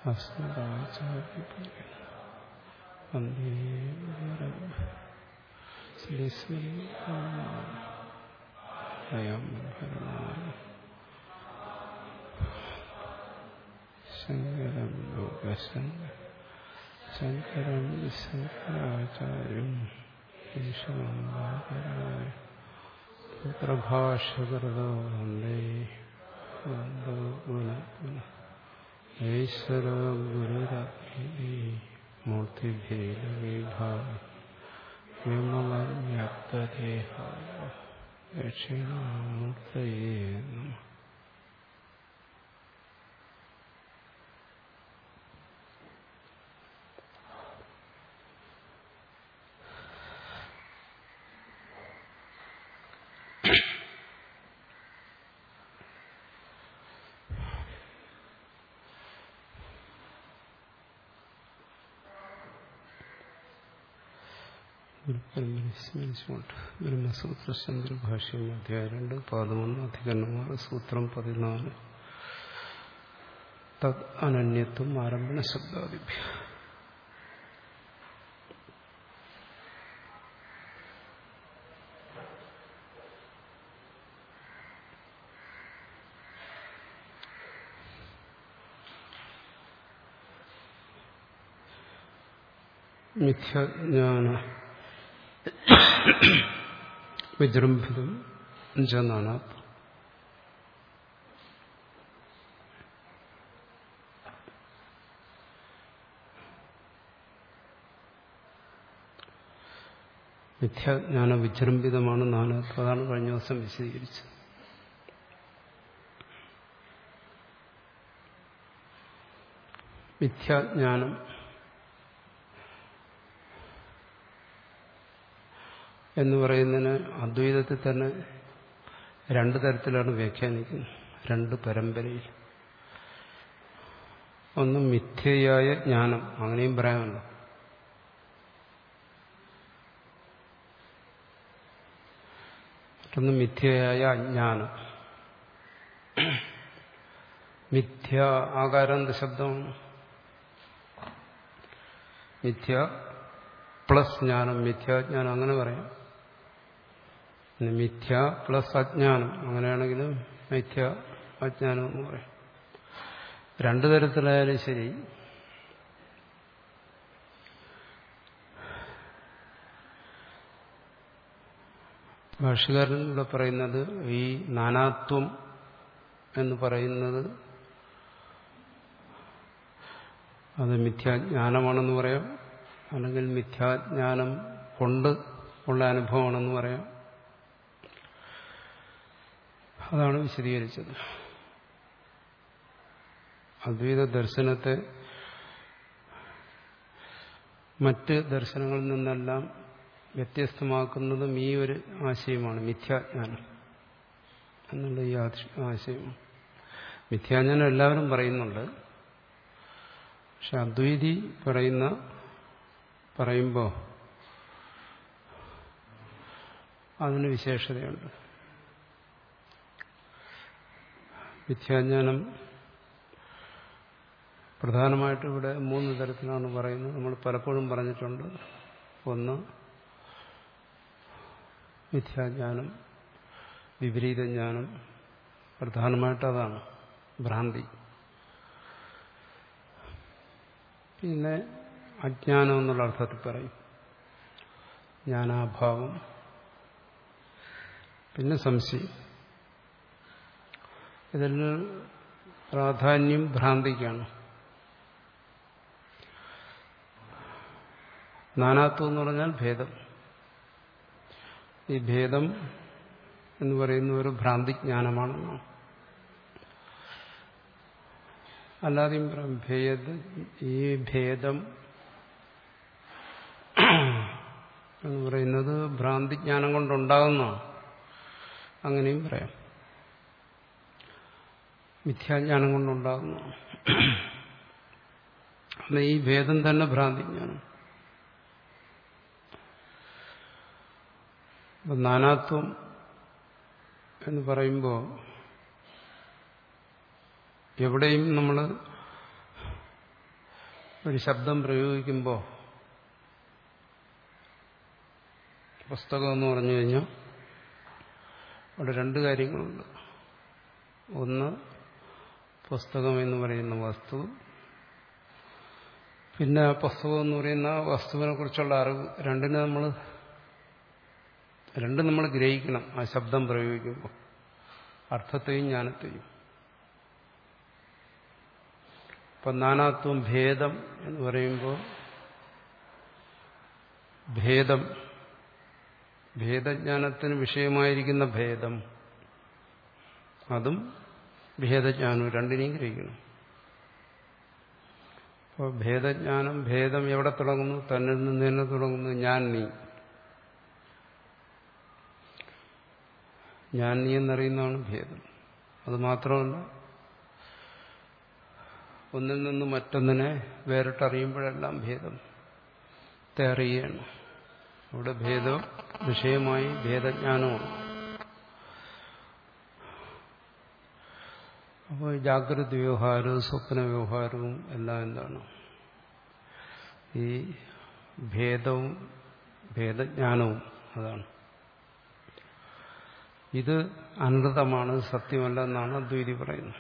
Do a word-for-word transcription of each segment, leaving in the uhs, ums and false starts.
ശങ്കരം ലോകശങ്കര ശങ്കരം ശങ്കരാചാര്യം പ്രഭാഷകൃതോ വന്ദേ ഈശ്വരോ ഗുരുരത്നേ മൂർത്തിഭേദവിഭാവ്യമവ്യക്തദേഹായ ദക്ഷിണാമൂർത്തയേ നമഃ. സ്മരിച്ചുകൊണ്ട് ബ്രഹ്മസൂത്ര ഭാഷ്യം അധ്യായം രണ്ട് പതിമൂന്ന് അധികരണമാണ് സൂത്രം പതിനാല്. തദ് അനന്യത്വം ആരംഭണ ശബ്ദാദിഭ്യ. മിഥ്യാജ്ഞാന വിജൃംഭിതം നാനാത്വം. മിഥ്യാജ്ഞാന വിജൃംഭിതമാണ് നാനാത്വം. അതാണ് കഴിഞ്ഞ ദിവസം വിശദീകരിച്ചത്. മിഥ്യാജ്ഞാനം എന്ന് പറയുന്നതിന് അദ്വൈതത്തിൽ തന്നെ രണ്ടു തരത്തിലാണ് വ്യാഖ്യാനിക്കുന്നത്, രണ്ട് പരമ്പരയിൽ. ഒന്ന് മിഥ്യയായ ജ്ഞാനം, അങ്ങനെയും പറയാമല്ലോ. മറ്റൊന്ന് മിഥ്യയായ അജ്ഞാനം. മിഥ്യ ആകാരാന്ത ശബ്ദമാണ്. മിഥ്യ പ്ലസ് ജ്ഞാനം, മിഥ്യാജ്ഞാനം അങ്ങനെ പറയാം. മിഥ്യ പ്ലസ് അജ്ഞാനം, അങ്ങനെയാണെങ്കിലും മിഥ്യ അജ്ഞാനം എന്ന് പറയും. രണ്ടു തരത്തിലായാലും ശരി, ഭാഷ്യകാരൻ ഇവിടെ പറയുന്നത് ഈ നാനാത്വം എന്ന് പറയുന്നത് അത് മിഥ്യാജ്ഞാനമാണെന്ന് പറയാം, അല്ലെങ്കിൽ മിഥ്യാജ്ഞാനം കൊണ്ട് ഉള്ള അനുഭവമാണെന്ന് പറയാം. അതാണ് വിശദീകരിച്ചത്. അദ്വൈത ദർശനത്തെ മറ്റ് ദർശനങ്ങളിൽ നിന്നെല്ലാം വ്യത്യസ്തമാക്കുന്നതും ഈ ഒരു ആശയമാണ്, മിഥ്യാജ്ഞാനം എന്നുള്ള ഈ ആശയമാണ്. മിഥ്യാജ്ഞാനം എല്ലാവരും പറയുന്നുണ്ട്, പക്ഷെ അദ്വൈതി പറയുന്ന പറയുമ്പോൾ അതിന് വിശേഷതയുണ്ട്. മിഥ്യാജ്ഞാനം പ്രധാനമായിട്ടും ഇവിടെ മൂന്ന് തരത്തിലാണ് പറയുന്നത്. നമ്മൾ പലപ്പോഴും പറഞ്ഞിട്ടുണ്ട്. ഒന്ന് മിഥ്യാജ്ഞാനം, വിപരീത ജ്ഞാനം, പ്രധാനമായിട്ട് അതാണ് ഭ്രാന്തി. പിന്നെ അജ്ഞാനം എന്നുള്ള അർത്ഥത്തിൽ പറയും, ജ്ഞാനാഭാവം. പിന്നെ സംശയം. ഇതിൽ പ്രാധാന്യം ഭ്രാന്തിക്കാണ്. നാനാത്വം എന്ന് പറഞ്ഞാൽ ഭേദം. ഈ ഭേദം എന്ന് പറയുന്ന ഒരു ഭ്രാന്തിജ്ഞാനമാണെന്ന്. അല്ലാതെയും ഭേദ ഈ ഭേദം എന്ന് പറയുന്നത് ഭ്രാന്തിജ്ഞാനം കൊണ്ടുണ്ടാകുന്നതാണ്, അങ്ങനെയും പറയാം. മിഥ്യാജ്ഞാനം കൊണ്ടുണ്ടാകുന്നതാണ്. അല്ല, ഈ ഭേദം തന്നെ ഭ്രാന്തിജ്ഞാനം. അപ്പം നാനാത്വം എന്ന് പറയുമ്പോൾ എവിടെയും നമ്മൾ ഒരു ശബ്ദം പ്രയോഗിക്കുമ്പോൾ പുസ്തകം എന്ന് പറഞ്ഞു കഴിഞ്ഞാൽ അവിടെ രണ്ട് കാര്യങ്ങളുണ്ട്. ഒന്ന് പുസ്തകം എന്ന് പറയുന്ന വസ്തു, പിന്നെ ആ പുസ്തകം എന്ന് പറയുന്ന വസ്തുവിനെ കുറിച്ചുള്ള അറിവ്. രണ്ടിനെ നമ്മൾ രണ്ടും നമ്മൾ ഗ്രഹിക്കണം ആ ശബ്ദം പ്രയോഗിക്കുമ്പോൾ, അർത്ഥത്തെയും ജ്ഞാനത്തെയും. ഇപ്പം നാനാത്വം ഭേദം എന്ന് പറയുമ്പോൾ ഭേദം, ഭേദജ്ഞാനത്തിന് വിഷയമായിരിക്കുന്ന ഭേദം, അതും ഭേദജ്ഞാനവും രണ്ടിനെയും ഗ്രഹിക്കണം. അപ്പോൾ ഭേദജ്ഞാനം, ഭേദം എവിടെ തുടങ്ങുന്നു? തന്നിൽ നിന്ന് തന്നെ തുടങ്ങുന്നു. ഞാൻ നീ, ഞാൻ നീ എന്നറിയുന്നതാണ് ഭേദം. അത് മാത്രമല്ല, ഒന്നിൽ നിന്ന് മറ്റൊന്നിനെ വേറിട്ടറിയുമ്പോഴെല്ലാം ഭേദത്തെ അറിയുകയാണ്. അവിടെ ഭേദം വിഷയമായി ഭേദജ്ഞാനമാണ്. അപ്പോൾ ജാഗ്രത വ്യവഹാരവും സ്വപ്ന വ്യവഹാരവും എല്ലാം എന്താണ്? ഈ ഭേദവും ഭേദജ്ഞാനവും. അതാണ് ഇത് അനൃതമാണ്, സത്യമല്ല എന്നാണ് അദ്വൈതി പറയുന്നത്.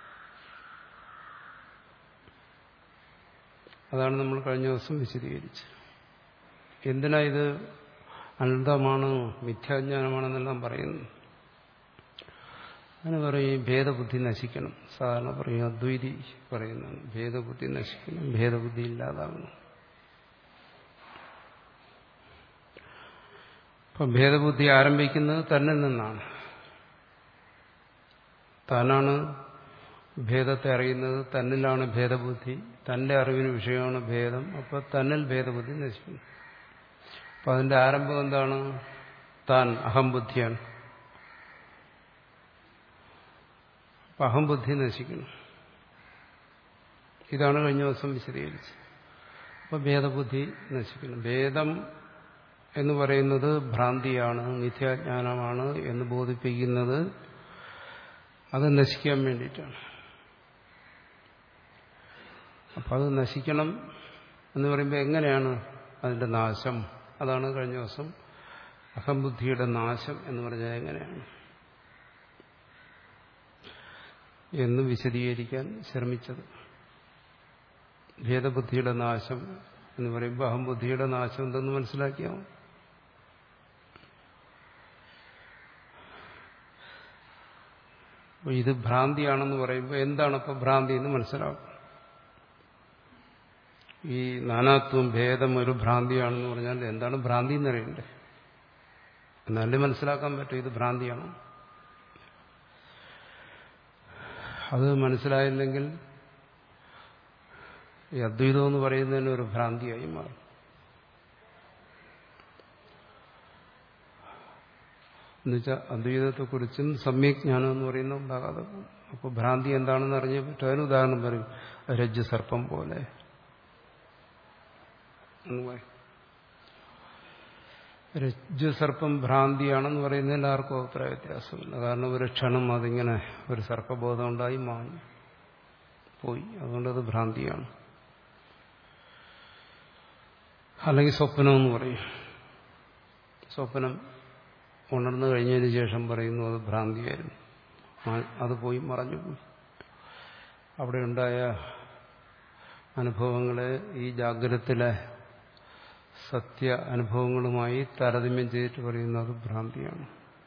അതാണ് നമ്മൾ കഴിഞ്ഞ ദിവസം വിശദീകരിച്ചത്. എന്തിനാ ഇത് അനന്തമാണ്, മിഥ്യാജ്ഞാനമാണെന്നെല്ലാം പറയുന്നു? അങ്ങനെ പറയും ഭേദബുദ്ധി നശിക്കണം. സാധാരണ പറയും, അദ്വൈതി പറയുന്നതാണ്, ഭേദബുദ്ധി നശിക്കണം, ഭേദബുദ്ധി ഇല്ലാതാകണം. അപ്പം ഭേദബുദ്ധി ആരംഭിക്കുന്നത് തന്നിൽ നിന്നാണ്. താനാണ് ഭേദത്തെ അറിയുന്നത്, തന്നിലാണ് ഭേദബുദ്ധി, തന്റെ അറിവിന് വിഷയമാണ് ഭേദം. അപ്പോൾ തന്നിൽ ഭേദബുദ്ധി നശിക്കുന്നു. അപ്പം അതിന്റെ ആരംഭം എന്താണ്? താൻ, അഹംബുദ്ധിയാണ്. അപ്പം അഹംബുദ്ധി നശിക്കുന്നു. ഇതാണ് കഴിഞ്ഞ ദിവസം വിശദീകരിച്ചത്. അപ്പം ഭേദബുദ്ധി നശിക്കുന്നു. ഭേദം എന്ന് പറയുന്നത് ഭ്രാന്തിയാണ്, മിഥ്യാജ്ഞാനമാണ് എന്ന് ബോധിപ്പിക്കുന്നത് അത് നശിക്കാൻ വേണ്ടിയിട്ടാണ്. അപ്പം അത് നശിക്കണം എന്ന് പറയുമ്പോൾ എങ്ങനെയാണ് അതിന്റെ നാശം? അതാണ് കഴിഞ്ഞ ദിവസം അഹംബുദ്ധിയുടെ നാശം എന്ന് പറഞ്ഞാൽ എങ്ങനെയാണ് എന്ന് വിശദീകരിക്കാൻ ശ്രമിച്ചത്. ഭേദബുദ്ധിയുടെ നാശം എന്ന് പറയുമ്പോൾ അഹംബുദ്ധിയുടെ നാശം എന്തെന്ന് മനസ്സിലാക്കിയാൽ ഇത് ഭ്രാന്തിയാണെന്ന് പറയുമ്പോൾ എന്താണ് ഇപ്പോൾ ഭ്രാന്തി എന്ന് മനസ്സിലാക്കും. ഈ നാനാത്വം ഭേദം ഒരു ഭ്രാന്തിയാണെന്ന് പറഞ്ഞാൽ എന്താണ് ഭ്രാന്തി എന്നറിയണ്ടേ? എന്നാലേ മനസ്സിലാക്കാൻ പറ്റും ഇത് ഭ്രാന്തിയാണ്. അത് മനസ്സിലായില്ലെങ്കിൽ ഈ അദ്വൈതം എന്ന് പറയുന്നതിന് ഒരു ഭ്രാന്തിയായി മാറും. എന്നുവെച്ചാൽ അദ്വൈതത്തെക്കുറിച്ചും സമ്യക് ജ്ഞാനം എന്ന് പറയുന്ന ഉണ്ടാകാതെ പോകും. അപ്പോൾ ഭ്രാന്തി എന്താണെന്ന് അറിഞ്ഞേ പറ്റും. അതിന് ഉദാഹരണം പറയും, രജ്ജു സർപ്പം പോലെ എന്ന് പറയും. രജ്ജു സർപ്പം ഭ്രാന്തിയാണെന്ന് പറയുന്നതിൽ ആർക്കും അഭിപ്രായ വ്യത്യാസമില്ല. കാരണം ഒരു ക്ഷണം അതിങ്ങനെ ഒരു സർപ്പബോധം ഉണ്ടായി മാഞ്ഞു പോയി, അതുകൊണ്ടത് ഭ്രാന്തിയാണ്. അല്ലെങ്കിൽ സ്വപ്നം എന്ന് പറയും. സ്വപ്നം ഉണർന്നു കഴിഞ്ഞതിന് ശേഷം പറയുന്നു അത് ഭ്രാന്തിയായിരുന്നു, അത് പോയി മറഞ്ഞു പോയി. അവിടെ ഉണ്ടായ അനുഭവങ്ങളെ ഈ ജാഗ്രതത്തിലെ സത്യ അനുഭവങ്ങളുമായി താരതമ്യം ചെയ്തിട്ട് പറയുന്നത് ഭ്രാന്തിയാണ്.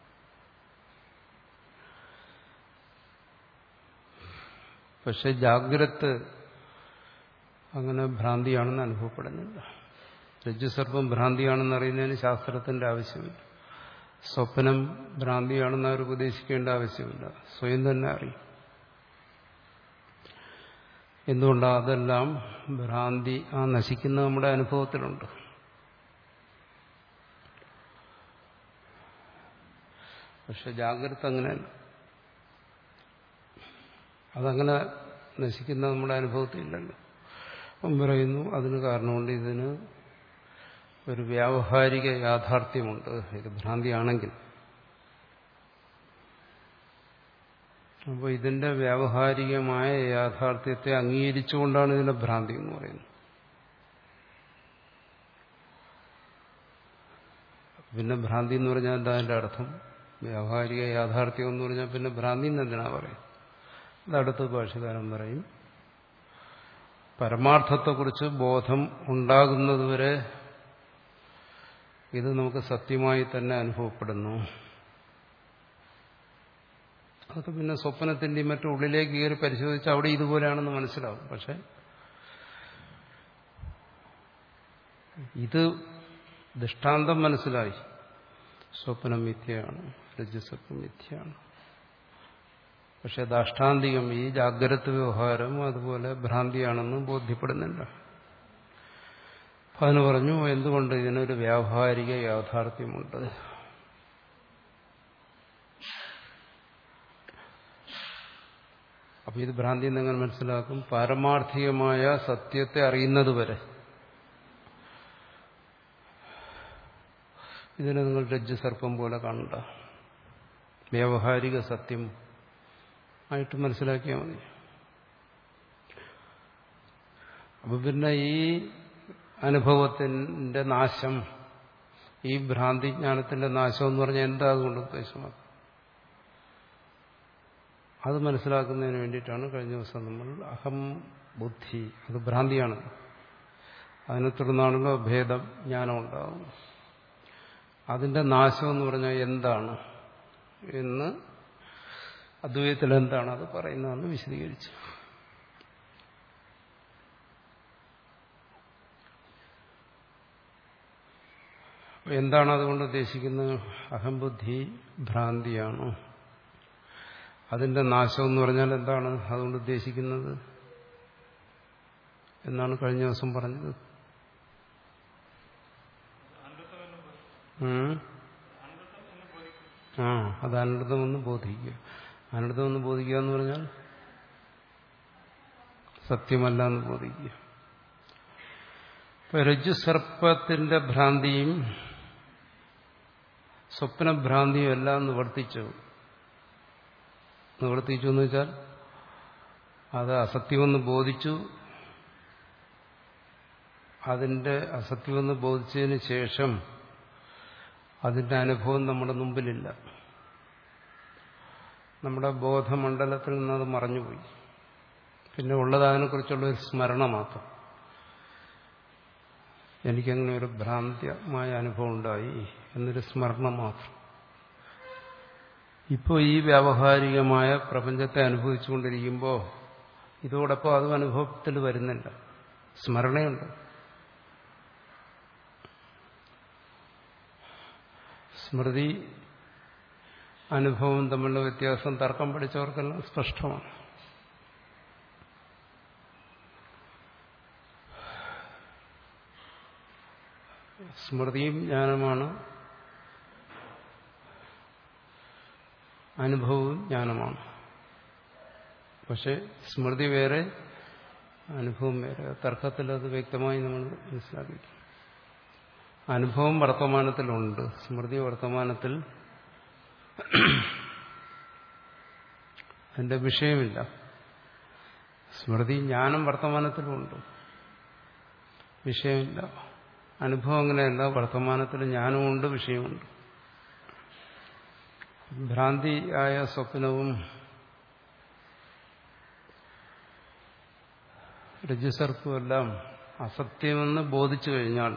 പക്ഷെ ജാഗ്രത അങ്ങനെ ഭ്രാന്തിയാണെന്ന് അനുഭവപ്പെടുന്നില്ല. രജ്ജുസർപ്പം ഭ്രാന്തിയാണെന്ന് അറിയുന്നതിന് ശാസ്ത്രത്തിന്റെ ആവശ്യമില്ല. സ്വപ്നം ഭ്രാന്തിയാണെന്ന് അവർ ഉപദേശിക്കേണ്ട ആവശ്യമില്ല, സ്വയം തന്നെ അറിയും. എന്തുകൊണ്ടാണ്? അതെല്ലാം ഭ്രാന്തി ആ നശിക്കുന്ന നമ്മുടെ അനുഭവത്തിലുണ്ട്. പക്ഷെ ജാഗ്രത അങ്ങനെയല്ല. അതങ്ങനെ നശിക്കുന്ന നമ്മുടെ അനുഭവത്തിലില്ലല്ലോ. അപ്പം പറയുന്നു അതിന് കാരണമുണ്ട്. ഇതിന് ഒരു വ്യാവഹാരിക യാഥാർത്ഥ്യമുണ്ട്. ഇത് ഭ്രാന്തിയാണെങ്കിൽ അപ്പോൾ ഇതിന്റെ വ്യാവഹാരികമായ യാഥാർത്ഥ്യത്തെ അംഗീകരിച്ചുകൊണ്ടാണ് ഇതിന്റെ ഭ്രാന്തി എന്ന് പറയുന്നത്. പിന്നെ ഭ്രാന്തി എന്ന് പറഞ്ഞാൽ എന്താ അതിൻ്റെ അർത്ഥം? വ്യാവഹാരിക യാഥാർത്ഥ്യം എന്ന് പറഞ്ഞാൽ പിന്നെ ഭ്രാന്തി എന്ന് എന്തിനാ പറയും? അതടുത്ത് ഭാഷ്യകാരൻ പറയും, പരമാർത്ഥത്തെക്കുറിച്ച് ബോധം ഉണ്ടാകുന്നതുവരെ ഇത് നമുക്ക് സത്യമായി തന്നെ അനുഭവപ്പെടുന്നു. അതൊക്കെ പിന്നെ സ്വപ്നത്തിൻ്റെയും മറ്റും ഉള്ളിലേക്ക് കയറി പരിശോധിച്ച് അവിടെ ഇതുപോലെയാണെന്ന് മനസ്സിലാവും. പക്ഷെ ഇത് ദൃഷ്ടാന്തം മനസ്സിലായി, സ്വപ്നം മിഥ്യയാണ്, രജ്ജുസ്വപ്നം മിഥ്യയാണ്. പക്ഷെ ദാഷ്ടാന്തികം ഈ ജാഗ്രത വ്യവഹാരം അതുപോലെ ഭ്രാന്തിയാണെന്ന് ബോധ്യപ്പെടുന്നില്ല. അതിന് പറഞ്ഞു, എന്തുകൊണ്ട് ഇതിനൊരു വ്യാവഹാരിക യാഥാർത്ഥ്യമുണ്ട്. അപ്പൊ ഇത് ഭ്രാന്തി എന്നെങ്ങനെ മനസ്സിലാക്കും? പാരമാർത്ഥികമായ സത്യത്തെ അറിയുന്നത് വരെ ഇതിനെ നിങ്ങൾ രജ്ജു സർപ്പം പോലെ കാണണ്ട, വ്യാവഹാരിക സത്യം ആയിട്ട് മനസ്സിലാക്കിയാൽ മതി. അപ്പൊ പിന്നെ ഈ അനുഭവത്തിന്റെ നാശം, ഈ ഭ്രാന്തിജ്ഞാനത്തിന്റെ നാശം എന്ന് പറഞ്ഞാൽ എന്താ അതുകൊണ്ട് ഉദ്ദേശമാക്കും? അത് മനസ്സിലാക്കുന്നതിന് വേണ്ടിയിട്ടാണ് കഴിഞ്ഞ ദിവസം നമ്മൾ അഹം ബുദ്ധി, അത് ഭ്രാന്തിയാണ്, അതിനെ തുടർന്നാണല്ലോ ഭേദം ജ്ഞാനം ഉണ്ടാകും. അതിന്റെ നാശം എന്ന് പറഞ്ഞാൽ എന്താണ് എന്ന്, അദ്വൈതത്തിൽ എന്താണ് അത് പറയുന്നതെന്ന് വിശദീകരിച്ചു. എന്താണ് അതുകൊണ്ട് ഉദ്ദേശിക്കുന്നത്? അഹംബുദ്ധി ഭ്രാന്തിയാണോ? അതിന്റെ നാശം എന്ന് പറഞ്ഞാൽ എന്താണ് അതുകൊണ്ട് ഉദ്ദേശിക്കുന്നത് എന്നാണ് കഴിഞ്ഞ ദിവസം പറഞ്ഞത്. ആ അത് അനർത്ഥമെന്ന് ബോധിക്കുക. അനർത്ഥമെന്ന് ബോധിക്കുക എന്ന് പറഞ്ഞാൽ സത്യമല്ല എന്ന് ബോധിക്കുക. ഇപ്പൊ രജ്ജുസർപ്പത്തിന്റെ ഭ്രാന്തിയും സ്വപ്നഭ്രാന്തിയും എല്ലാം നിവർത്തിച്ചു. നിവർത്തിച്ചു എന്ന് വെച്ചാൽ അത് അസത്യമെന്ന് ബോധിച്ചു. അതിന്റെ അസത്യമെന്ന് ബോധിച്ചതിന് ശേഷം അതിന്റെ അനുഭവം നമ്മുടെ മുമ്പിലില്ല. നമ്മുടെ ബോധമണ്ഡലത്തിൽ നിന്നത് മറഞ്ഞുപോയി. പിന്നെ ഉള്ളത് അതിനെക്കുറിച്ചുള്ള ഒരു സ്മരണ മാത്രം. എനിക്കങ്ങനെ ഒരു ഭ്രാന്തിയമായ അനുഭവം ഉണ്ടായി എന്നൊരു സ്മരണ മാത്രം. ഇപ്പോൾ ഈ വ്യാവഹാരികമായ പ്രപഞ്ചത്തെ അനുഭവിച്ചുകൊണ്ടിരിക്കുമ്പോൾ ഇതോടൊപ്പം അതും അനുഭവത്തിൽ വരുന്നില്ല, സ്മരണയുണ്ട്. സ്മൃതി അനുഭവം തമ്മിലുള്ള വ്യത്യാസം തർക്കം പഠിച്ചവർക്കെല്ലാം സ്പഷ്ടമാണ്. സ്മൃതിയും ജ്ഞാനമാണ്, അനുഭവവും ജ്ഞാനമാണ്. പക്ഷെ സ്മൃതി വേറെ, അനുഭവം വേറെ. തർക്കത്തിൽ അത് വ്യക്തമായി നമ്മൾ മനസ്സിലാക്കി. അനുഭവം വർത്തമാനത്തിലുണ്ട്, സ്മൃതി വർത്തമാനത്തിൽ അതിന്റെ വിഷയമില്ല. സ്മൃതി ജ്ഞാനം വർത്തമാനത്തിലുണ്ട്, വിഷയമില്ല. അനുഭവം അങ്ങനെയല്ല, വർത്തമാനത്തിൽ ജ്ഞാനമുണ്ട്, വിഷയമുണ്ട്. ഭ്രാന്തിയായ സ്വപ്നവും രജ്ജുസർപ്പുമെല്ലാം അസത്യമെന്ന് ബോധിച്ചു കഴിഞ്ഞാൽ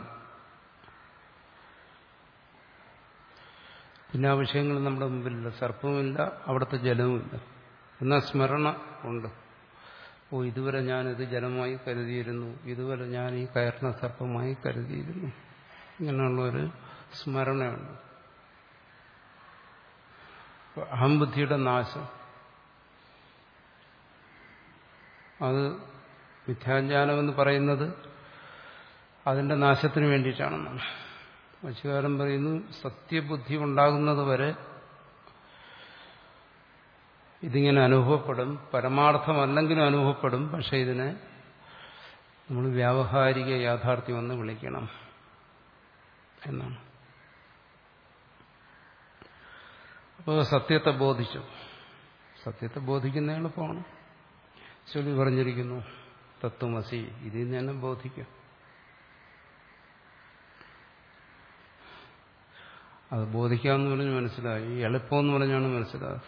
പിന്നെ ആ വിഷയങ്ങൾ നമ്മുടെ മുമ്പിലില്ല. സർപ്പവുമില്ല, അവിടുത്തെ ജലവുമില്ല. എന്നാൽ സ്മരണ ഉണ്ട്. ഓ, ഇതുവരെ ഞാനിത് ജലമായി കരുതിയിരുന്നു, ഇതുവരെ ഞാൻ ഈ കയറിന സർപ്പമായി കരുതിയിരുന്നു. ഇങ്ങനെയുള്ളൊരു സ്മരണയുണ്ട്. അഹംബുദ്ധിയുടെ നാശം അത് മിഥ്യാജ്ഞാനമെന്ന് പറയുന്നത് അതിന്റെ നാശത്തിന് വേണ്ടിയിട്ടാണെന്നാണ്. ഭാഷ്യകാരൻ പറയുന്നു, സത്യബുദ്ധി ഉണ്ടാകുന്നത് വരെ ഇതിങ്ങനെ അനുഭവപ്പെടും, പരമാർത്ഥമല്ലെങ്കിലും അനുഭവപ്പെടും. പക്ഷെ ഇതിനെ നമ്മൾ വ്യാവഹാരിക യാഥാർത്ഥ്യമെന്ന് വിളിക്കണം എന്നാണ്. അപ്പോൾ സത്യത്തെ ബോധിച്ചു. സത്യത്തെ ബോധിക്കുന്ന എളുപ്പമാണ്. ചൊല്ലി പറഞ്ഞിരിക്കുന്നു തത്വമസി, ഇതിൽ നിന്ന് തന്നെ ബോധിക്കാം. അത് ബോധിക്കാമെന്ന് പറഞ്ഞ് മനസ്സിലായി, എളുപ്പമെന്ന് പറഞ്ഞാണ് മനസ്സിലായത്.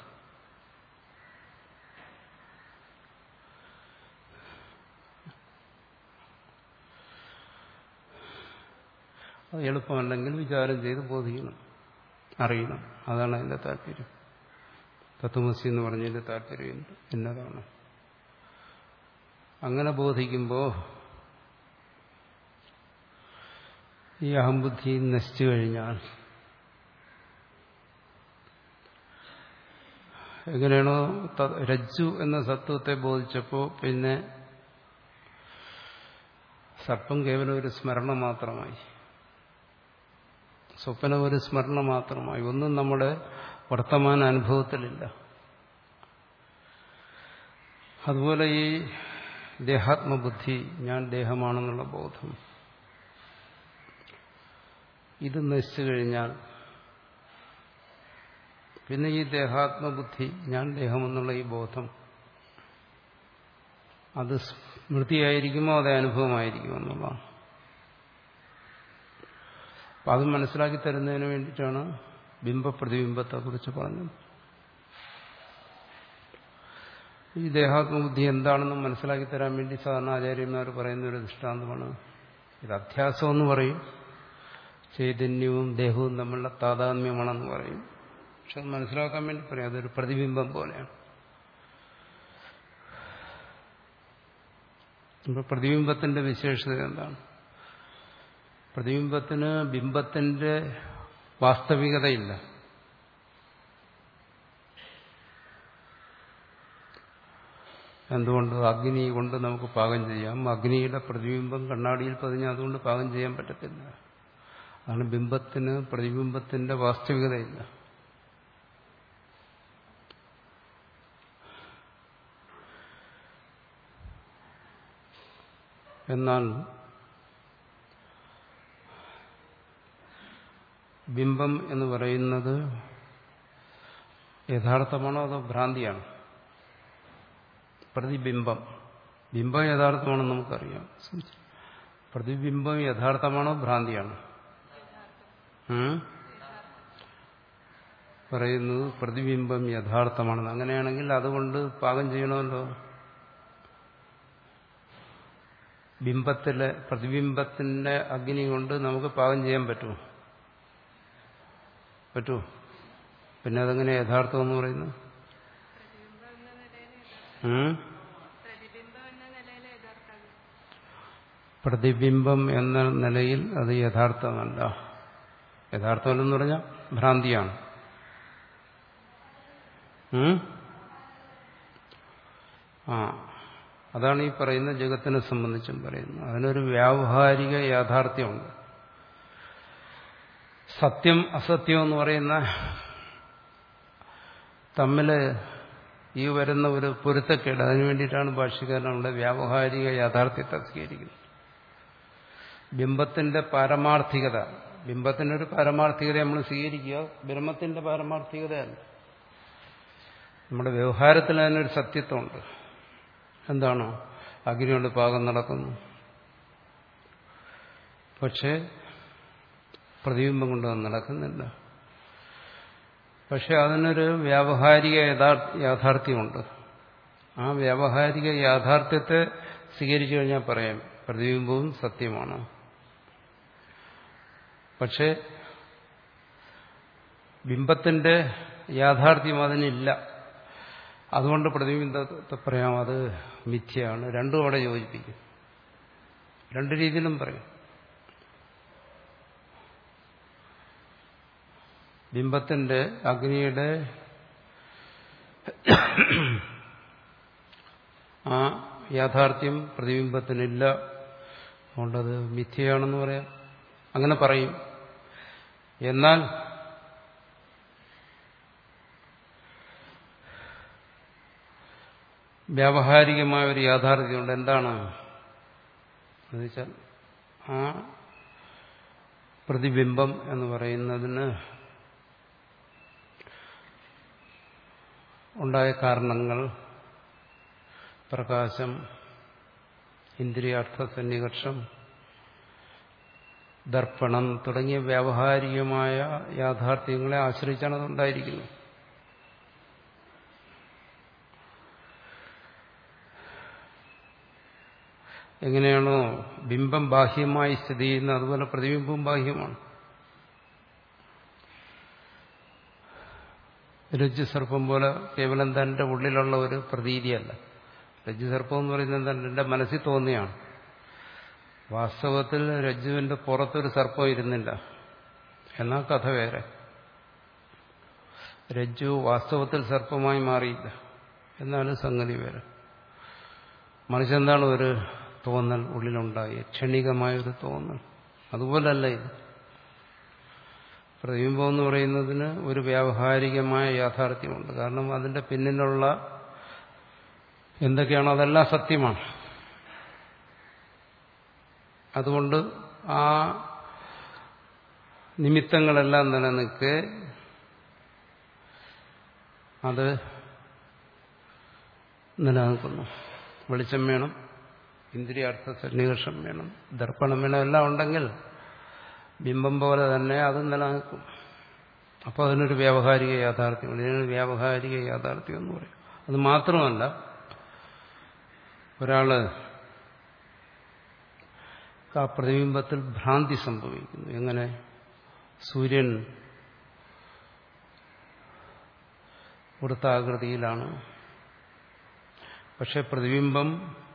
അത് എളുപ്പമല്ലെങ്കിൽ വിചാരം ചെയ്ത് ബോധിക്കണം, അറിയണം. അതാണ് അതിൻ്റെ താല്പര്യം. തത്വമസി എന്ന് പറഞ്ഞതിൻ്റെ താല്പര്യം എന്നതാണ്. അങ്ങനെ ബോധിക്കുമ്പോൾ ഈ അഹംബുദ്ധി നശിച്ചു കഴിഞ്ഞാൽ എങ്ങനെയാണോ രജ്ജു എന്ന സത്വത്തെ ബോധിച്ചപ്പോൾ പിന്നെ സർപ്പം കേവലം ഒരു സ്മരണ മാത്രമായി, സ്വപ്നം ഒരു സ്മരണ മാത്രമായി, ഒന്നും നമ്മുടെ വർത്തമാന അനുഭവത്തിലില്ല. അതുപോലെ ഈ ദേഹാത്മബുദ്ധി, ഞാൻ ദേഹമാണെന്നുള്ള ബോധം, ഇത് നശിച്ചു കഴിഞ്ഞാൽ പിന്നെ ഈ ദേഹാത്മബുദ്ധി, ഞാൻ ദേഹമെന്നുള്ള ഈ ബോധം, അത് സ്മൃതിയായിരിക്കുമോ അതേ അനുഭവമായിരിക്കുമോ എന്നുള്ളതാണ്. അപ്പം അത് മനസ്സിലാക്കി തരുന്നതിന് വേണ്ടിയിട്ടാണ് ബിംബപ്രതിബിംബത്തെക്കുറിച്ച് പറഞ്ഞത്. ഈ ദേഹാത്മബുദ്ധി എന്താണെന്ന് മനസ്സിലാക്കി തരാൻ വേണ്ടി സാധാരണ ആചാര്യന്മാർ പറയുന്ന ഒരു ദൃഷ്ടാന്തമാണ് ഇത്. അധ്യാസമെന്ന് പറയും, ചൈതന്യവും ദേഹവും തമ്മിലുള്ള താതാത്മ്യമാണെന്ന് പറയും. പക്ഷെ അത് മനസ്സിലാക്കാൻ വേണ്ടി പറയും അതൊരു പ്രതിബിംബം പോലെയാണ്. ഇപ്പൊ പ്രതിബിംബത്തിന്റെ വിശേഷത എന്താണ്? പ്രതിബിംബത്തിന് ബിംബത്തിന്റെ വാസ്തവികതയില്ല. എന്തുകൊണ്ട്? അഗ്നി കൊണ്ട് നമുക്ക് പാകം ചെയ്യാം. അഗ്നിയുടെ പ്രതിബിംബം കണ്ണാടിയിൽ പതിഞ്ഞ് അതുകൊണ്ട് പാകം ചെയ്യാൻ പറ്റത്തില്ല. അതാണ് ബിംബത്തിന് പ്രതിബിംബത്തിന്റെ വാസ്തവികതയില്ല. എന്നാൽ ബിംബം എന്ന് പറയുന്നത് യഥാർത്ഥമാണോ അതോ ഭ്രാന്തിയാണോ? പ്രതിബിംബം, ബിംബം യഥാർത്ഥമാണെന്ന് നമുക്കറിയാം. പ്രതിബിംബം യഥാർത്ഥമാണോ ഭ്രാന്തിയാണോ? പറയുന്നത് പ്രതിബിംബം യഥാർത്ഥമാണെന്ന്. അങ്ങനെയാണെങ്കിൽ അതുകൊണ്ട് പാകം ചെയ്യണമല്ലോ. ബിംബത്തിലെ പ്രതിബിംബത്തിന്റെ അഗ്നി കൊണ്ട് നമുക്ക് പാകം ചെയ്യാൻ പറ്റുമോ? പറ്റുമോ? പിന്നെ അതെങ്ങനെ യഥാർത്ഥം എന്ന് പറയുന്നത്? പ്രതിബിംബം എന്ന നിലയിൽ അത് യഥാർത്ഥമല്ല. യഥാർത്ഥമല്ലെന്ന് പറഞ്ഞാൽ ഭ്രാന്തിയാണ്. ആ അതാണ് ഈ പറയുന്ന ജഗത്തിനെ സംബന്ധിച്ചും പറയുന്നത്. അതിനൊരു വ്യാവഹാരിക യാഥാർത്ഥ്യമുണ്ട്. സത്യം അസത്യം എന്ന് പറയുന്ന തമ്മില് ഈ വരുന്ന ഒരു പൊരുത്തക്കേട്, അതിനു വേണ്ടിയിട്ടാണ് ഭാഷ്യകാരൻ അവിടെ വ്യാവഹാരിക യാഥാർത്ഥ്യത്തെ സ്വീകരിക്കുന്നത്. ബിംബത്തിന്റെ പാരമാർത്ഥികത, ബിംബത്തിന്റെ ഒരു പാരമാർത്ഥികത നമ്മൾ സ്വീകരിക്കുക, ബ്രഹ്മത്തിന്റെ പാരമാർത്ഥികതയല്ല. നമ്മുടെ വ്യവഹാരത്തിൽ അതിനൊരു സത്യത്വമുണ്ട്. എന്താണോ? അഗ്നി കൊണ്ട് പാകം നടക്കുന്നു. പക്ഷേ പ്രതിബിംബം കൊണ്ട് അത് നടക്കുന്നില്ല. പക്ഷെ അതിനൊരു വ്യാവഹാരിക യാഥാർത്ഥ്യമുണ്ട്. ആ വ്യാവഹാരിക യാഥാർത്ഥ്യത്തെ സ്വീകരിച്ചു കഴിഞ്ഞാൽ പറയാം പ്രതിബിംബവും സത്യമാണ്. പക്ഷെ ബിംബത്തിന്റെ യാഥാർത്ഥ്യം അതിനില്ല. അതുകൊണ്ട് പ്രതിബിംബത്തെ പറയാം അത് മിഥ്യയാണ്. രണ്ടും അവിടെ യോജിപ്പിക്കും. രണ്ട് രീതിയിലും പറയും. ബിംബത്തിന്റെ അഗ്നിയുടെ ആ യാഥാർത്ഥ്യം പ്രതിബിംബത്തിനില്ല, അതുകൊണ്ടത് മിഥ്യയാണെന്ന് പറയാം. അങ്ങനെ പറയും. എന്നാൽ വ്യാവഹാരികമായ ഒരു യാഥാർത്ഥ്യമുണ്ട്. എന്താണ് എന്ന് വെച്ചാൽ ആ പ്രതിബിംബം എന്ന് പറയുന്നതിന് ഉണ്ടായ കാരണങ്ങൾ പ്രകാശം, ഇന്ദ്രിയാർത്ഥ സന്നികർഷം, ദർപ്പണം തുടങ്ങിയ വ്യാവഹാരികമായ യാഥാർത്ഥ്യങ്ങളെ ആശ്രയിച്ചാണ് അതുണ്ടായിരിക്കുന്നത്. എങ്ങനെയാണോ ബിംബം ബാഹ്യമായി സ്ഥിതി ചെയ്യുന്നത്, അതുപോലെ പ്രതിബിംബവും ബാഹ്യമാണ്. രജ്ജുസർപ്പം പോലെ കേവലം തന്റെ ഉള്ളിലുള്ള ഒരു പ്രതീതിയല്ല. രജ്ജുസർപ്പം എന്ന് പറയുന്നത് എന്താണ്? എന്റെ മനസ്സിൽ തോന്നിയാണ്. വാസ്തവത്തിൽ രജ്ജുവിന്റെ പുറത്തൊരു സർപ്പം ഇരുന്നില്ല. എന്നാൽ കഥ വേറെ. രജ്ജു വാസ്തവത്തിൽ സർപ്പമായി മാറിയില്ല, എന്നാലും സംഗതി വേറെ. മറിച്ച് എന്താണ്? ഒരു തോന്നൽ ഉള്ളിലുണ്ടായി, ക്ഷണികമായൊരു തോന്നൽ. അതുപോലല്ല ഇത്. പ്രതിബിംബം എന്ന് പറയുന്നതിന് ഒരു വ്യാവഹാരികമായ യാഥാർത്ഥ്യമുണ്ട്. കാരണം അതിന്റെ പിന്നിലുള്ള എന്തൊക്കെയാണോ അതെല്ലാം സത്യമാണ്. അതുകൊണ്ട് ആ നിമിത്തങ്ങളെല്ലാം നിലനിൽക്കെ അത് നിലനിൽക്കുന്നു. വെളിച്ചം വേണം, ഇന്ദ്രിയാർത്ഥ സന്നികർഷം വേണം, ദർപ്പണം വേണം, എല്ലാം ഉണ്ടെങ്കിൽ ബിംബം പോലെ തന്നെ അത് നിലനിൽക്കും. അപ്പോൾ അതിനൊരു വ്യാവഹാരിക യാഥാർത്ഥ്യമുണ്ട്. ഇതിനൊരു വ്യാവഹാരിക യാഥാർത്ഥ്യം എന്ന് പറയും. അത് മാത്രമല്ല, ഒരാള് ആ പ്രതിബിംബത്തിൽ ഭ്രാന്തി സംഭവിക്കുന്നു. എങ്ങനെ? സൂര്യൻ വൃത്താകൃതിയിലാണ്, പക്ഷെ പ്രതിബിംബം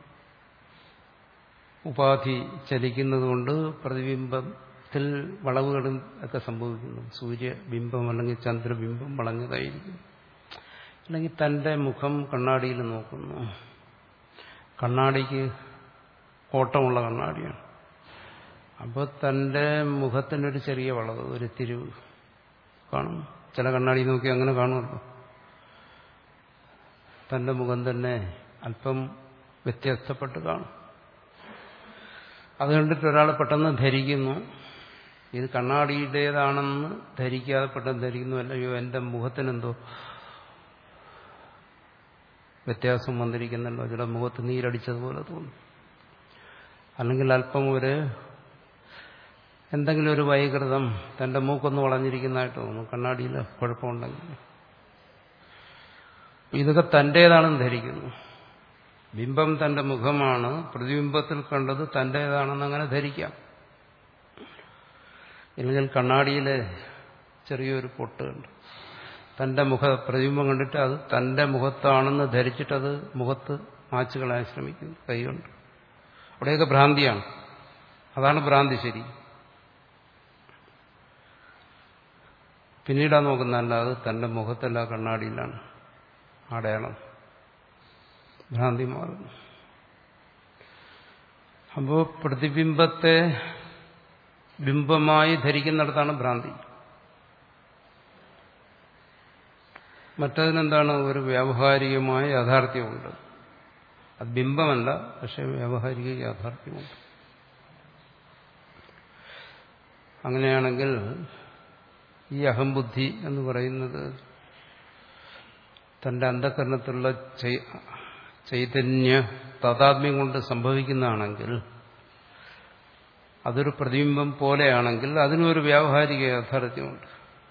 ഉപാധി ചലിക്കുന്നതുകൊണ്ട് പ്രതിബിംബത്തിൽ വളവുകളും ഒക്കെ സംഭവിക്കുന്നു. സൂര്യബിംബം അല്ലെങ്കിൽ ചന്ദ്രബിംബം വളഞ്ഞതായിരിക്കും. അല്ലെങ്കിൽ തന്റെ മുഖം കണ്ണാടിയിൽ നോക്കുന്നു. കണ്ണാടിക്ക് കോട്ടമുള്ള കണ്ണാടിയാണ്. അപ്പോൾ തന്റെ മുഖത്തിനൊരു ചെറിയ വളവ്, ഒരു തിരിവ് കാണും. ചില കണ്ണാടി നോക്കി അങ്ങനെ കാണുമല്ലോ. തന്റെ മുഖം തന്നെ അല്പം വ്യത്യസ്തപ്പെട്ട് കാണും. അത് കണ്ടിട്ട് ഒരാൾ പെട്ടെന്ന് ധരിക്കുന്നു, ഇത് കണ്ണാടിയുടേതാണെന്ന് ധരിക്കാതെ പെട്ടെന്ന് ധരിക്കുന്നു, അല്ലയോ എന്റെ മുഖത്തിനെന്തോ വ്യത്യാസം വന്നിരിക്കുന്നല്ലോ, ചില മുഖത്ത് നീരടിച്ചതുപോലെ തോന്നും. അല്ലെങ്കിൽ അല്പം ഒരു എന്തെങ്കിലും ഒരു വൈകൃതം, തന്റെ മൂക്കൊന്ന് വളഞ്ഞിരിക്കുന്നതായിട്ട് തോന്നും കണ്ണാടിയിൽ കുഴപ്പമുണ്ടെങ്കിൽ. ഇതൊക്കെ തന്റേതാണെന്ന് ധരിക്കുന്നു. ബിംബം തന്റെ മുഖമാണ്, പ്രതിബിംബത്തിൽ കണ്ടത് തന്റേതാണെന്ന് അങ്ങനെ ധരിക്കാം. ഇല്ലെങ്കിൽ കണ്ണാടിയിലെ ചെറിയൊരു പൊട്ട് കണ്ട് തന്റെ മുഖ പ്രതിബിംബം കണ്ടിട്ട് അത് തന്റെ മുഖത്താണെന്ന് ധരിച്ചിട്ടത് മുഖത്ത് മാച്ചു കളയാൻ ശ്രമിക്കുന്നു കൈകൊണ്ട്. അവിടെയൊക്കെ ഭ്രാന്തിയാണ്. അതാണ് ഭ്രാന്തി. ശരി, പിന്നീടാ നോക്കുന്നതല്ല, അത് തന്റെ മുഖത്തല്ല കണ്ണാടിയിലാണ് അടയാളം. ഭ്രാന്തി മാറുന്നു. അപ്പോൾ പ്രതിബിംബത്തെ ബിംബമായി ധരിക്കുന്നിടത്താണ് ഭ്രാന്തി. മറ്റതിനെന്താണ്? ഒരു വ്യാവഹാരികമായ യാഥാർത്ഥ്യമുണ്ട്. അത് ബിംബമല്ല, പക്ഷെ വ്യാവഹാരിക യാഥാർത്ഥ്യമുണ്ട്. അങ്ങനെയാണെങ്കിൽ ഈ അഹംബുദ്ധി എന്ന് പറയുന്നത് തന്റെ അന്ധകരണത്തിലുള്ള ചൈതന്യ താതാത്മ്യം കൊണ്ട് സംഭവിക്കുന്നതാണെങ്കിൽ, അതൊരു പ്രതിബിംബം പോലെയാണെങ്കിൽ അതിനൊരു വ്യാവഹാരിക യാഥാർത്ഥ്യമുണ്ട്.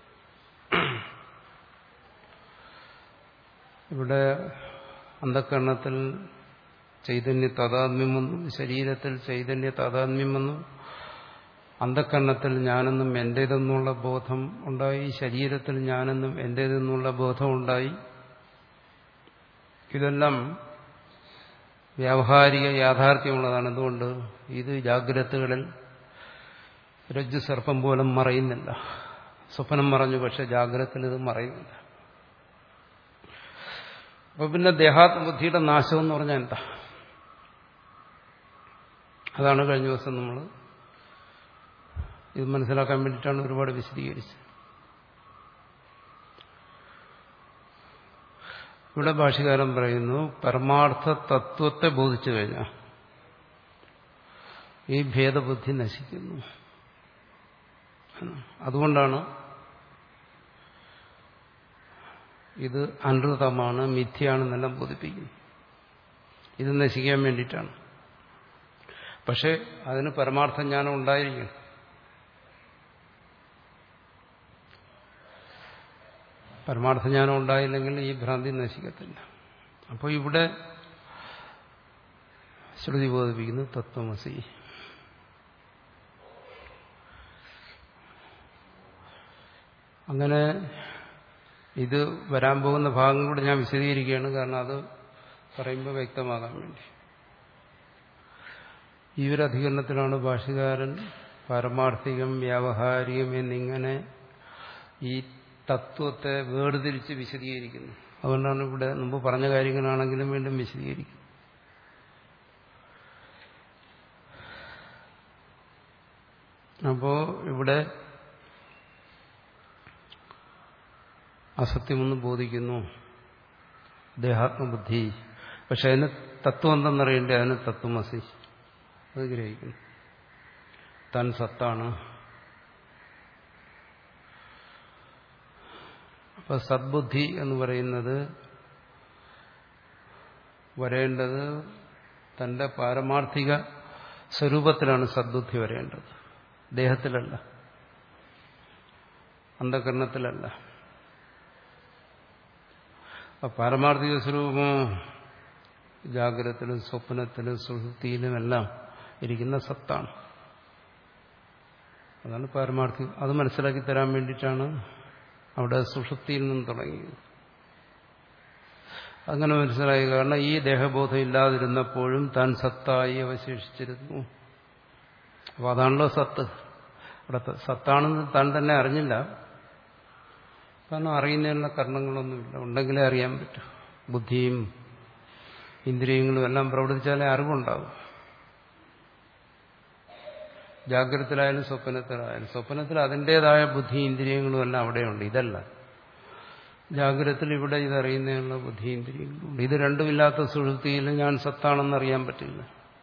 ഇവിടെ അന്ധകരണത്തിൽ ചൈതന്യ താതാത്മ്യം വന്നു, ശരീരത്തിൽ ചൈതന്യ താതാത്മ്യം വന്നു, അന്ധകരണത്തിൽ ഞാനെന്നും എന്റേതെന്നുള്ള ബോധം ഉണ്ടായി, ശരീരത്തിൽ ഞാനെന്നും എന്റേതെന്നുള്ള ബോധം ഉണ്ടായി. ഇതെല്ലാം വ്യാവഹാരിക യാഥാർത്ഥ്യമുള്ളതാണ്. എന്തുകൊണ്ട്? ഇത് ജാഗ്രതകളിൽ രജ്ജു സർപ്പം പോലും മറയുന്നില്ല. സ്വപ്നം മറഞ്ഞു, പക്ഷെ ജാഗ്രതയിൽ ഇത് മറയുന്നില്ല. അപ്പൊ പിന്നെ ദേഹാത്മബുദ്ധിയുടെ നാശം എന്ന് പറഞ്ഞാൽ എന്താ? അതാണ് കഴിഞ്ഞ ദിവസം നമ്മൾ ഇത് മനസ്സിലാക്കാൻ വേണ്ടിയിട്ടാണ് ഒരുപാട് വിശദീകരിച്ചത്. ഇവിടെ ഭാഷ്യകാരൻ പറയുന്നു, പരമാർത്ഥ തത്വത്തെ ബോധിച്ചു കഴിഞ്ഞാൽ ഈ ഭേദബുദ്ധി നശിക്കുന്നു. അതുകൊണ്ടാണ് ഇത് അനൃതമാണ്, മിഥ്യയാണെന്നെല്ലാം ബോധിപ്പിക്കുന്നു. ഇത് നശിക്കാൻ വേണ്ടിയിട്ടാണ്. പക്ഷെ അതിന് പരമാർത്ഥ ജ്ഞാനം ഉണ്ടായിരിക്കണം. പരമാർത്ഥജ്ഞാനം ഉണ്ടായില്ലെങ്കിൽ ഈ ഭ്രാന്തി നശിക്കത്തില്ല. അപ്പോൾ ഇവിടെ ശ്രുതി ബോധിപ്പിക്കുന്നു തത്വമസി. അങ്ങനെ ഇത് വരാൻ പോകുന്ന ഭാഗങ്ങളൂടെ ഞാൻ വിശദീകരിക്കുകയാണ്, കാരണം അത് പറയുമ്പോൾ വ്യക്തമാകാൻ വേണ്ടി. ഈ ഒരു അധികരണത്തിലാണ് ഭാഷ്യകാരൻ പാരമാർത്ഥികം വ്യാവഹാരികം എന്നിങ്ങനെ ഈ തത്വത്തെ വേർതിരിച്ച് വിശദീകരിക്കുന്നു. അതുകൊണ്ടാണ് ഇവിടെ മുമ്പ് പറഞ്ഞ കാര്യങ്ങളാണെങ്കിലും വീണ്ടും വിശദീകരിക്കുന്നത്. അപ്പോ ഇവിടെ അസത്യമൊന്ന് ബോധിക്കുന്നു, ദേഹാത്മബുദ്ധി. പക്ഷെ അതിന് തത്വം എന്തെന്നറിയണ്ടേ? അതിന് തത്വമസി അത് ഗ്രഹിക്കുന്നു. താൻ സത്താണ്. അപ്പൊ സദ്ബുദ്ധി എന്ന് പറയുന്നത് വരേണ്ടത് തന്റെ പാരമാർത്ഥിക സ്വരൂപത്തിലാണ് സദ്ബുദ്ധി വരേണ്ടത്, ദേഹത്തിലല്ല, അന്ധകരണത്തിലല്ല. പാരമാർത്ഥിക സ്വരൂപമോ ജാഗ്രതത്തിലും സ്വപ്നത്തിലും സുഷുപ്തിയിലുമെല്ലാം ഇരിക്കുന്ന സത്താണ്. അതാണ് പാരമാർത്ഥികം. അത് മനസ്സിലാക്കി തരാൻ വേണ്ടിയിട്ടാണ് അവിടെ സുഷുപ്തിയിൽ നിന്ന് തുടങ്ങിയത്. അങ്ങനെ മനസ്സിലായി. കാരണം ഈ ദേഹബോധം ഇല്ലാതിരുന്നപ്പോഴും താൻ സത്തായി അവശേഷിച്ചിരുന്നു. അപ്പോൾ അതാണല്ലോ സത്ത്. അവിടെ സത്താണെന്ന് താൻ തന്നെ അറിഞ്ഞില്ല. കാരണം അറിയുന്നതിനുള്ള കർണങ്ങളൊന്നുമില്ല. ഉണ്ടെങ്കിലേ അറിയാൻ പറ്റൂ. ബുദ്ധിയും ഇന്ദ്രിയങ്ങളും എല്ലാം പ്രവർത്തിച്ചാലേ അറിവുണ്ടാകും. ജാഗ്രതത്തിലായാലും സ്വപ്നത്തിലായാലും. സ്വപ്നത്തിൽ അതിൻ്റെതായ ബുദ്ധി ഇന്ദ്രിയങ്ങളും എല്ലാം അവിടെയുണ്ട്. ഇതല്ല. ജാഗ്രതത്തിൽ ഇവിടെ ഇതറിയുന്നതിനുള്ള ബുദ്ധി ഇന്ദ്രിയങ്ങളുണ്ട്. ഇത് രണ്ടുമില്ലാത്ത സുഷുപ്തിയിൽ ഞാൻ സത്താണെന്നറിയാൻ പറ്റില്ല.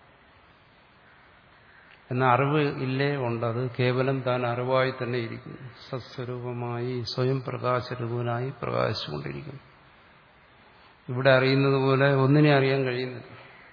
എന്നാൽ അറിവ് ഇല്ലേ? ഉണ്ട്. അത് കേവലം താൻ അറിവായി തന്നെ ഇരിക്കുന്നു. സത്സ്വരൂപമായി സ്വയം പ്രകാശരൂപനായി പ്രകാശിച്ചുകൊണ്ടിരിക്കുന്നു. ഇവിടെ അറിയുന്നത് പോലെ ഒന്നിനെ അറിയാൻ കഴിയുന്നില്ല.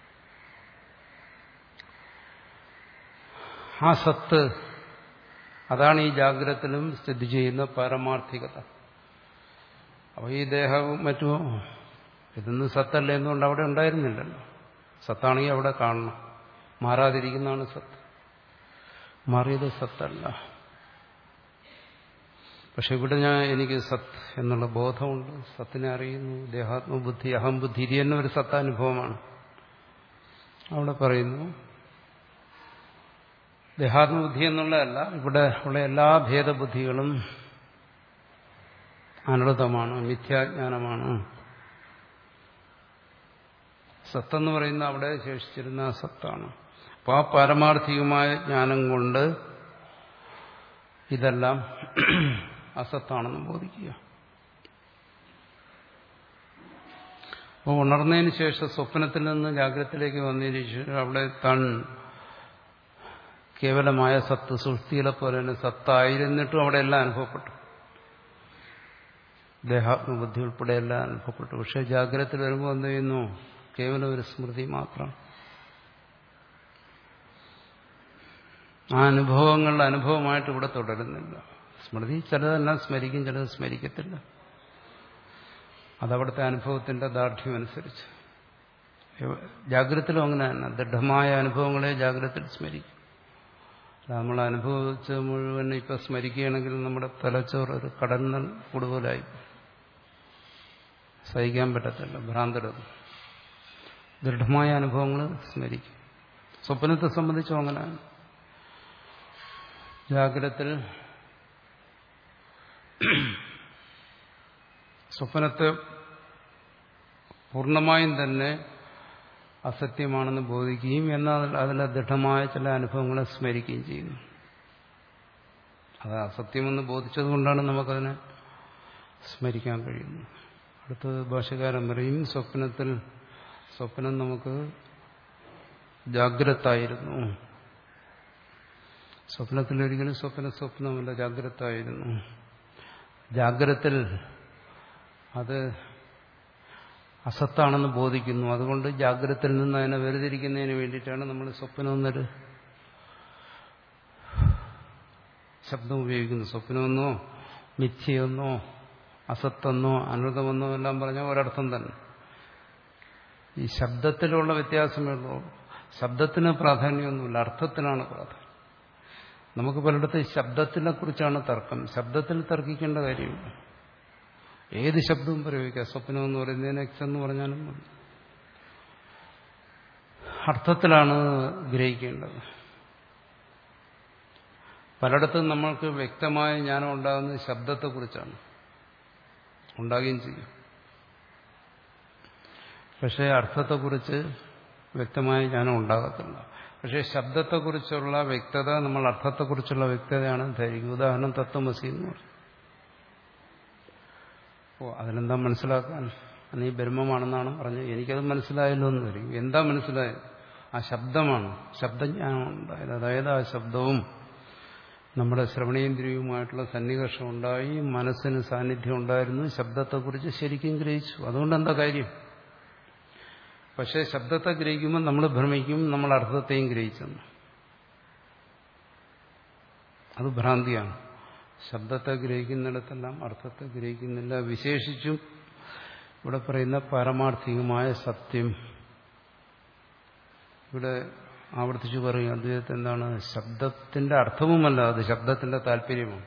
ആ സത്ത്, അതാണ് ഈ ജാഗ്രതത്തിലും സ്ഥിതി ചെയ്യുന്ന പാരമാർത്ഥികത. അപ്പോൾ ഈ ദേഹവും മറ്റുമോ ഇതൊന്നും സത്തല്ല എന്നുകൊണ്ട് അവിടെ ഉണ്ടായിരുന്നില്ലല്ലോ. സത്താണെങ്കിൽ അവിടെ കാണണം. മാറാതിരിക്കുന്നതാണ് സത്ത്. മാറിയത് സത്തല്ല. പക്ഷെ ഇവിടെ ഞാൻ എനിക്ക് സത്ത് എന്നുള്ള ബോധമുണ്ട്. സത്തിനെ അറിയുന്നു. ദേഹാത്മബുദ്ധി, അഹംബുദ്ധി, ഇത് തന്നെ ഒരു സത്താനുഭവമാണ്. അവിടെ പറയുന്നു ദേഹാത്മബുദ്ധി എന്നുള്ളതല്ല, ഇവിടെ ഉള്ള എല്ലാ ഭേദബുദ്ധികളും അനർത്ഥമാണ്, മിഥ്യാജ്ഞാനമാണ്. സത്തെന്ന് പറയുന്ന അവിടെ ശേഷിച്ചിരുന്ന ആ സത്താണ്. അപ്പോൾ ആ പാരമാർത്ഥികമായ ജ്ഞാനം കൊണ്ട് ഇതെല്ലാം അസത്താണെന്ന് ബോധിക്കുക. അപ്പോൾ ഉണർന്നതിന് ശേഷം സ്വപ്നത്തിൽ നിന്ന് ജാഗ്രതത്തിലേക്ക് വന്നതിന് ശേഷം അവിടെ താൻ കേവലമായ സത്ത്, സുഷ്ടികളെ പോലെ തന്നെ സത്തായിരുന്നിട്ടും അവിടെ എല്ലാം അനുഭവപ്പെട്ടു. ദേഹാത്മബുദ്ധി ഉൾപ്പെടെ എല്ലാം അനുഭവപ്പെട്ടു. പക്ഷെ ജാഗ്രതത്തിൽ വരുമ്പോൾ എന്ത് ചെയ്യുന്നു? കേവലം ഒരു സ്മൃതി മാത്രം. ആ അനുഭവങ്ങളുടെ അനുഭവമായിട്ട് ഇവിടെ തുടരുന്നില്ല. സ്മൃതി ചിലതെല്ലാം സ്മരിക്കും, ചിലത് സ്മരിക്കത്തില്ല. അതവിടുത്തെ അനുഭവത്തിന്റെ ദാർഢ്യം അനുസരിച്ച്. ജാഗ്രതത്തിലും അങ്ങനെ തന്നെ ദൃഢമായ അനുഭവങ്ങളെ ജാഗ്രതത്തിൽ സ്മരിക്കും. നമ്മൾ അനുഭവിച്ച് മുഴുവൻ ഇപ്പം സ്മരിക്കുകയാണെങ്കിൽ നമ്മുടെ തലച്ചോറ് ഒരു കടന്നൽ കൂടുതലായി സഹിക്കാൻ പറ്റത്തില്ല, ഭ്രാന്തരത്. ദൃഢമായ അനുഭവങ്ങൾ സ്മരിക്കും. സ്വപ്നത്തെ സംബന്ധിച്ചും അങ്ങനെയാണ്. ജാഗ്രതത്തിൽ സ്വപ്നത്തെ പൂർണ്ണമായും തന്നെ അസത്യമാണെന്ന് ബോധിക്കുകയും എന്നാൽ അതിലെ ദൃഢമായ ചില അനുഭവങ്ങളെ സ്മരിക്കുകയും ചെയ്യുന്നു. അത് അസത്യമെന്ന് ബോധിച്ചതുകൊണ്ടാണ് നമുക്കതിനെ സ്മരിക്കാൻ കഴിയുന്നത്. അടുത്തത് ഭാഷ്യകാരൻ പറയും, സ്വപ്നത്തിൽ സ്വപ്നം നമുക്ക് ജാഗ്രതായിരുന്നു. സ്വപ്നത്തിലൊരിക്കലും സ്വപ്ന സ്വപ്നമല്ല, ജാഗ്രതായിരുന്നു. ജാഗ്രതത്തിൽ അത് അസത്താണെന്ന് ബോധിക്കുന്നു. അതുകൊണ്ട് ജാഗ്രതയിൽ നിന്ന് അതിനെ വേർതിരിക്കുന്നതിന് വേണ്ടിയിട്ടാണ് നമ്മൾ സ്വപ്നം എന്നൊരു ശബ്ദം ഉപയോഗിക്കുന്നത്. സ്വപ്നമെന്നോ മിഥ്യയെന്നോ അസത്തെന്നോ അനൃതമെന്നോ എല്ലാം പറഞ്ഞാൽ ഒരർത്ഥം തന്നെ. ഈ ശബ്ദത്തിലുള്ള വ്യത്യാസമേ ഉള്ളൂ. ശബ്ദത്തിന് പ്രാധാന്യമൊന്നുമില്ല, അർത്ഥത്തിനാണ് പ്രാധാന്യം. നമുക്ക് പലയിടത്ത് ശബ്ദത്തിനെ കുറിച്ചാണ് തർക്കം. ശബ്ദത്തിൽ തർക്കിക്കേണ്ട കാര്യമില്ല. ഏത് ശബ്ദവും പ്രയോഗിക്കാം. സ്വപ്നം എന്ന് പറയുന്നതിന് എക്സ് എന്ന് പറഞ്ഞാലും മതി. അർത്ഥത്തിലാണ് ഗ്രഹിക്കേണ്ടത്. പലയിടത്തും നമ്മൾക്ക് വ്യക്തമായ ജ്ഞാനം ഉണ്ടാകുന്നത് ശബ്ദത്തെക്കുറിച്ചാണ്, ഉണ്ടാകുകയും ചെയ്യും. പക്ഷേ അർത്ഥത്തെക്കുറിച്ച് വ്യക്തമായ ജ്ഞാനം ഉണ്ടാകത്തില്ല. പക്ഷേ ശബ്ദത്തെക്കുറിച്ചുള്ള വ്യക്തത നമ്മൾ അർത്ഥത്തെക്കുറിച്ചുള്ള വ്യക്തതയാണ് ധരിക്കുക. ഉദാഹരണം തത്വമസി എന്ന് പറയും. ഓ അതിനെന്താ മനസ്സിലാക്കാൻ? നീ ബ്രഹ്മമാണെന്നാണ് പറഞ്ഞത്, എനിക്കത് മനസ്സിലായല്ലോ എന്ന് വരും. എന്താ മനസ്സിലായത്? ആ ശബ്ദമാണ്, ശബ്ദജ്ഞാനം ഉണ്ടായത്. അതായത് ആ ശബ്ദവും നമ്മുടെ ശ്രവണേന്ദ്രിയവുമായിട്ടുള്ള സന്നികർഷം ഉണ്ടായി, മനസ്സിന് സാന്നിധ്യം ഉണ്ടായിരുന്നു, ശബ്ദത്തെക്കുറിച്ച് ശരിക്കും ഗ്രഹിച്ചു. അതുകൊണ്ട് എന്താ കാര്യം? പക്ഷേ ശബ്ദത്തെ ഗ്രഹിക്കുമ്പോൾ നമ്മൾ ഭ്രമിക്കും, നമ്മൾ അർത്ഥത്തെയും ഗ്രഹിച്ചെന്ന്. അത് ഭ്രാന്തിയാണ്. ശബ്ദത്തെ ഗ്രഹിക്കുന്നിടത്തെല്ലാം അർത്ഥത്തെ ഗ്രഹിക്കുന്നില്ല. വിശേഷിച്ചും ഇവിടെ പറയുന്ന പാരമാർത്ഥികമായ സത്യം ഇവിടെ ആവർത്തിച്ചു പറയും. അദ്വൈതത്തിൽ എന്താണ്? ശബ്ദത്തിന്റെ അർത്ഥവുമല്ല, അത് ശബ്ദത്തിന്റെ താല്പര്യമാണ്.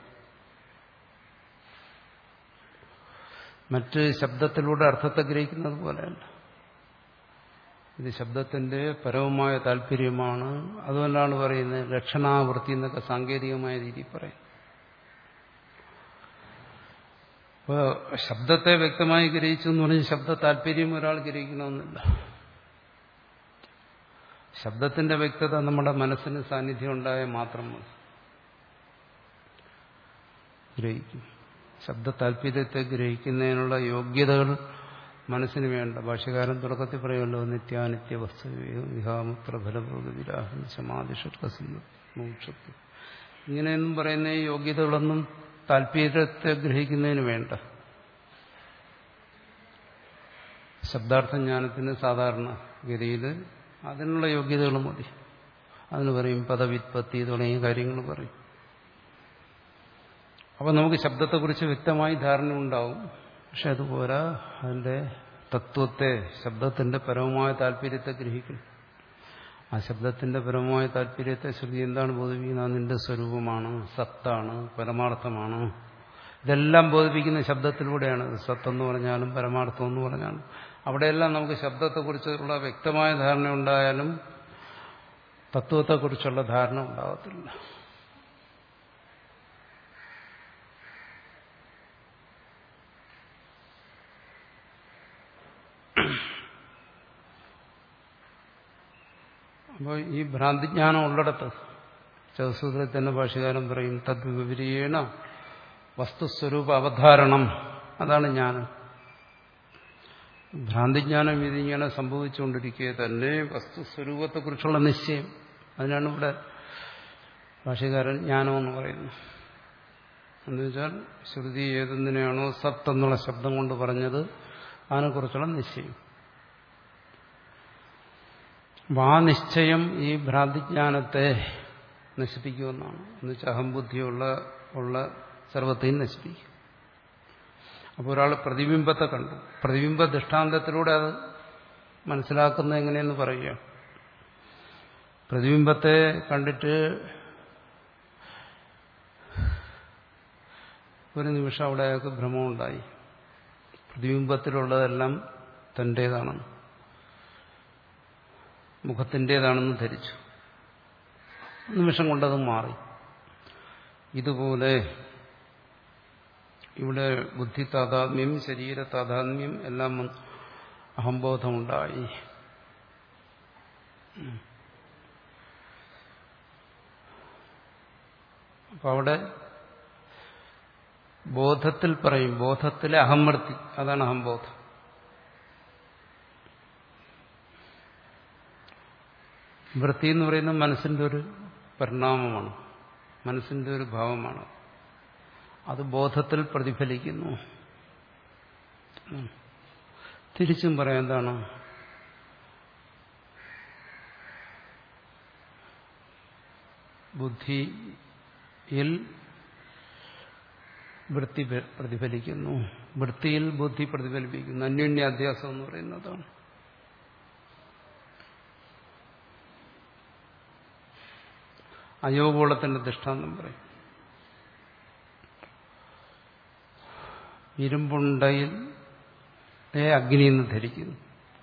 മറ്റ് ശബ്ദത്തിലൂടെ അർത്ഥത്തെ ഗ്രഹിക്കുന്നത് പോലെയല്ല. ഇത് ശബ്ദത്തിന്റെ പരമമായ താല്പര്യമാണ്. അതുകൊണ്ടാണ് പറയുന്നത് ലക്ഷണാവൃത്തി എന്നൊക്കെ സാങ്കേതികമായ രീതിയിൽ പറയും. അപ്പോൾ ശബ്ദത്തെ വ്യക്തമായി ഗ്രഹിച്ചു എന്ന് പറഞ്ഞ് ശബ്ദ താല്പര്യം ഒരാൾ ഗ്രഹിക്കണമെന്നില്ല. ശബ്ദത്തിന്റെ വ്യക്തത നമ്മുടെ മനസ്സിന് സാന്നിധ്യം ഉണ്ടായാൽ മാത്രം മതി ഗ്രഹിക്കും. ശബ്ദ താല്പര്യത്തെ ഗ്രഹിക്കുന്നതിനുള്ള യോഗ്യതകൾ മനസ്സിന് വേണ്ട. ഭാഷ്യകാരൻ തുടക്കത്തിൽ പറയുമല്ലോ, നിത്യാനിത്യ വസ്തു വിഹാമുത്ര ഫലഭോഗവിരാഹം സമാധിഷത്വ ഇങ്ങനെയൊന്നും പറയുന്ന ഈ യോഗ്യതകളൊന്നും താല്പര്യത്തെ ഗ്രഹിക്കുന്നതിന് വേണ്ട. ശബ്ദാർത്ഥ ജ്ഞാനത്തിന് സാധാരണ ഗതിയിൽ അതിനുള്ള യോഗ്യതകൾ മതി. അതിന് പറയും പദവിത്പത്തി തുടങ്ങിയ കാര്യങ്ങൾ പറയും. അപ്പോൾ നമുക്ക് ശബ്ദത്തെക്കുറിച്ച് വ്യക്തമായി ധാരണ ഉണ്ടാവും. പക്ഷെ അതുപോരാ, അതിന്റെ തത്വത്തെ, ശബ്ദത്തിന്റെ പരമമായ താല്പര്യത്തെ ഗ്രഹിക്കണം. ആ ശബ്ദത്തിന്റെ പരമമായ താല്പര്യത്തെ ശ്രുതി എന്താണ് ബോധിപ്പിക്കുന്നത്? നിന്റെ സ്വരൂപമാണ്, സത്താണ്, പരമാർത്ഥമാണ്. ഇതെല്ലാം ബോധിപ്പിക്കുന്ന ശബ്ദത്തിലൂടെയാണ്. സത്തെന്ന് പറഞ്ഞാലും പരമാർത്ഥം എന്ന് പറഞ്ഞാലും അവിടെയെല്ലാം നമുക്ക് ശബ്ദത്തെക്കുറിച്ചുള്ള വ്യക്തമായ ധാരണ ഉണ്ടായാലും തത്വത്തെക്കുറിച്ചുള്ള ധാരണ ഉണ്ടാകത്തില്ല. അപ്പോൾ ഈ ഭ്രാന്തിജ്ഞാനം ഉള്ളിടത്ത് ചതുസൂത്രത്തിൽ തന്നെ ഭാഷ്യകാരൻ പറയും തദ്വിപരീണ വസ്തുസ്വരൂപ അവധാരണം. അതാണ് ജ്ഞാനം. ഭ്രാന്തിജ്ഞാനം ഇതിങ്ങനെ സംഭവിച്ചുകൊണ്ടിരിക്കുക തന്നെ വസ്തുസ്വരൂപത്തെക്കുറിച്ചുള്ള നിശ്ചയം. അതിനാണ് ഇവിടെ ഭാഷ്യകാരൻ ജ്ഞാനമെന്ന് പറയുന്നത്. എന്നുവെച്ചാൽ ശ്രുതി ഏതെന്തിനാണോ സത്ത് എന്നുള്ള ശബ്ദം കൊണ്ട് പറഞ്ഞത് അതിനെക്കുറിച്ചുള്ള നിശ്ചയം. ആ നിശ്ചയം ഈ ഭ്രാന്തിജ്ഞാനത്തെ നശിപ്പിക്കുമെന്നാണ്. എന്നുവെച്ചാൽ അഹംബുദ്ധിയുള്ള ഉള്ള സർവത്തെയും നശിപ്പിക്കും. അപ്പോൾ ഒരാൾ പ്രതിബിംബത്തെ കണ്ടു, പ്രതിബിംബ ദൃഷ്ടാന്തത്തിലൂടെ അത് മനസ്സിലാക്കുന്നത് എങ്ങനെയെന്ന് പറയുക. പ്രതിബിംബത്തെ കണ്ടിട്ട് ഒരു നിമിഷം അവിടെ അയാൾക്ക് ഭ്രമമുണ്ടായി. പ്രതിബിംബത്തിലുള്ളതെല്ലാം തന്റേതാണെന്ന്, മുഖത്തിൻ്റേതാണെന്ന് ധരിച്ചു. നിമിഷം കൊണ്ടത് മാറി. ഇതുപോലെ ഇവിടെ ബുദ്ധി താതാത്മ്യം, ശരീര താതാത്മ്യം എല്ലാം അഹംബോധമുണ്ടായി. അപ്പൊ അവിടെ ബോധത്തിൽ പറയും, ബോധത്തിലെ അഹംവൃത്തി, അതാണ് അഹംബോധം. വൃത്തി എന്ന് പറയുന്നത് മനസ്സിന്റെ ഒരു പരിണാമമാണ്, മനസ്സിന്റെ ഒരു ഭാവമാണ്. അത് ബോധത്തിൽ പ്രതിഫലിക്കുന്നു. തിരിച്ചും പറയാം, എന്താണ്? ബുദ്ധിയിൽ വൃത്തി പ്രതിഫലിക്കുന്നു. വൃത്തിയിൽ ബുദ്ധി പ്രതിഫലിപ്പിക്കുന്നു. അന്യോന്യാധ്യാസം എന്ന് പറയുന്നതാണ്. അയോഗോളത്തിന്റെ ദൃഷ്ടാന്തം പറയും. ഇരുമ്പുണ്ടയിൽ അഗ്നി എന്ന് ധരിക്കുന്നു.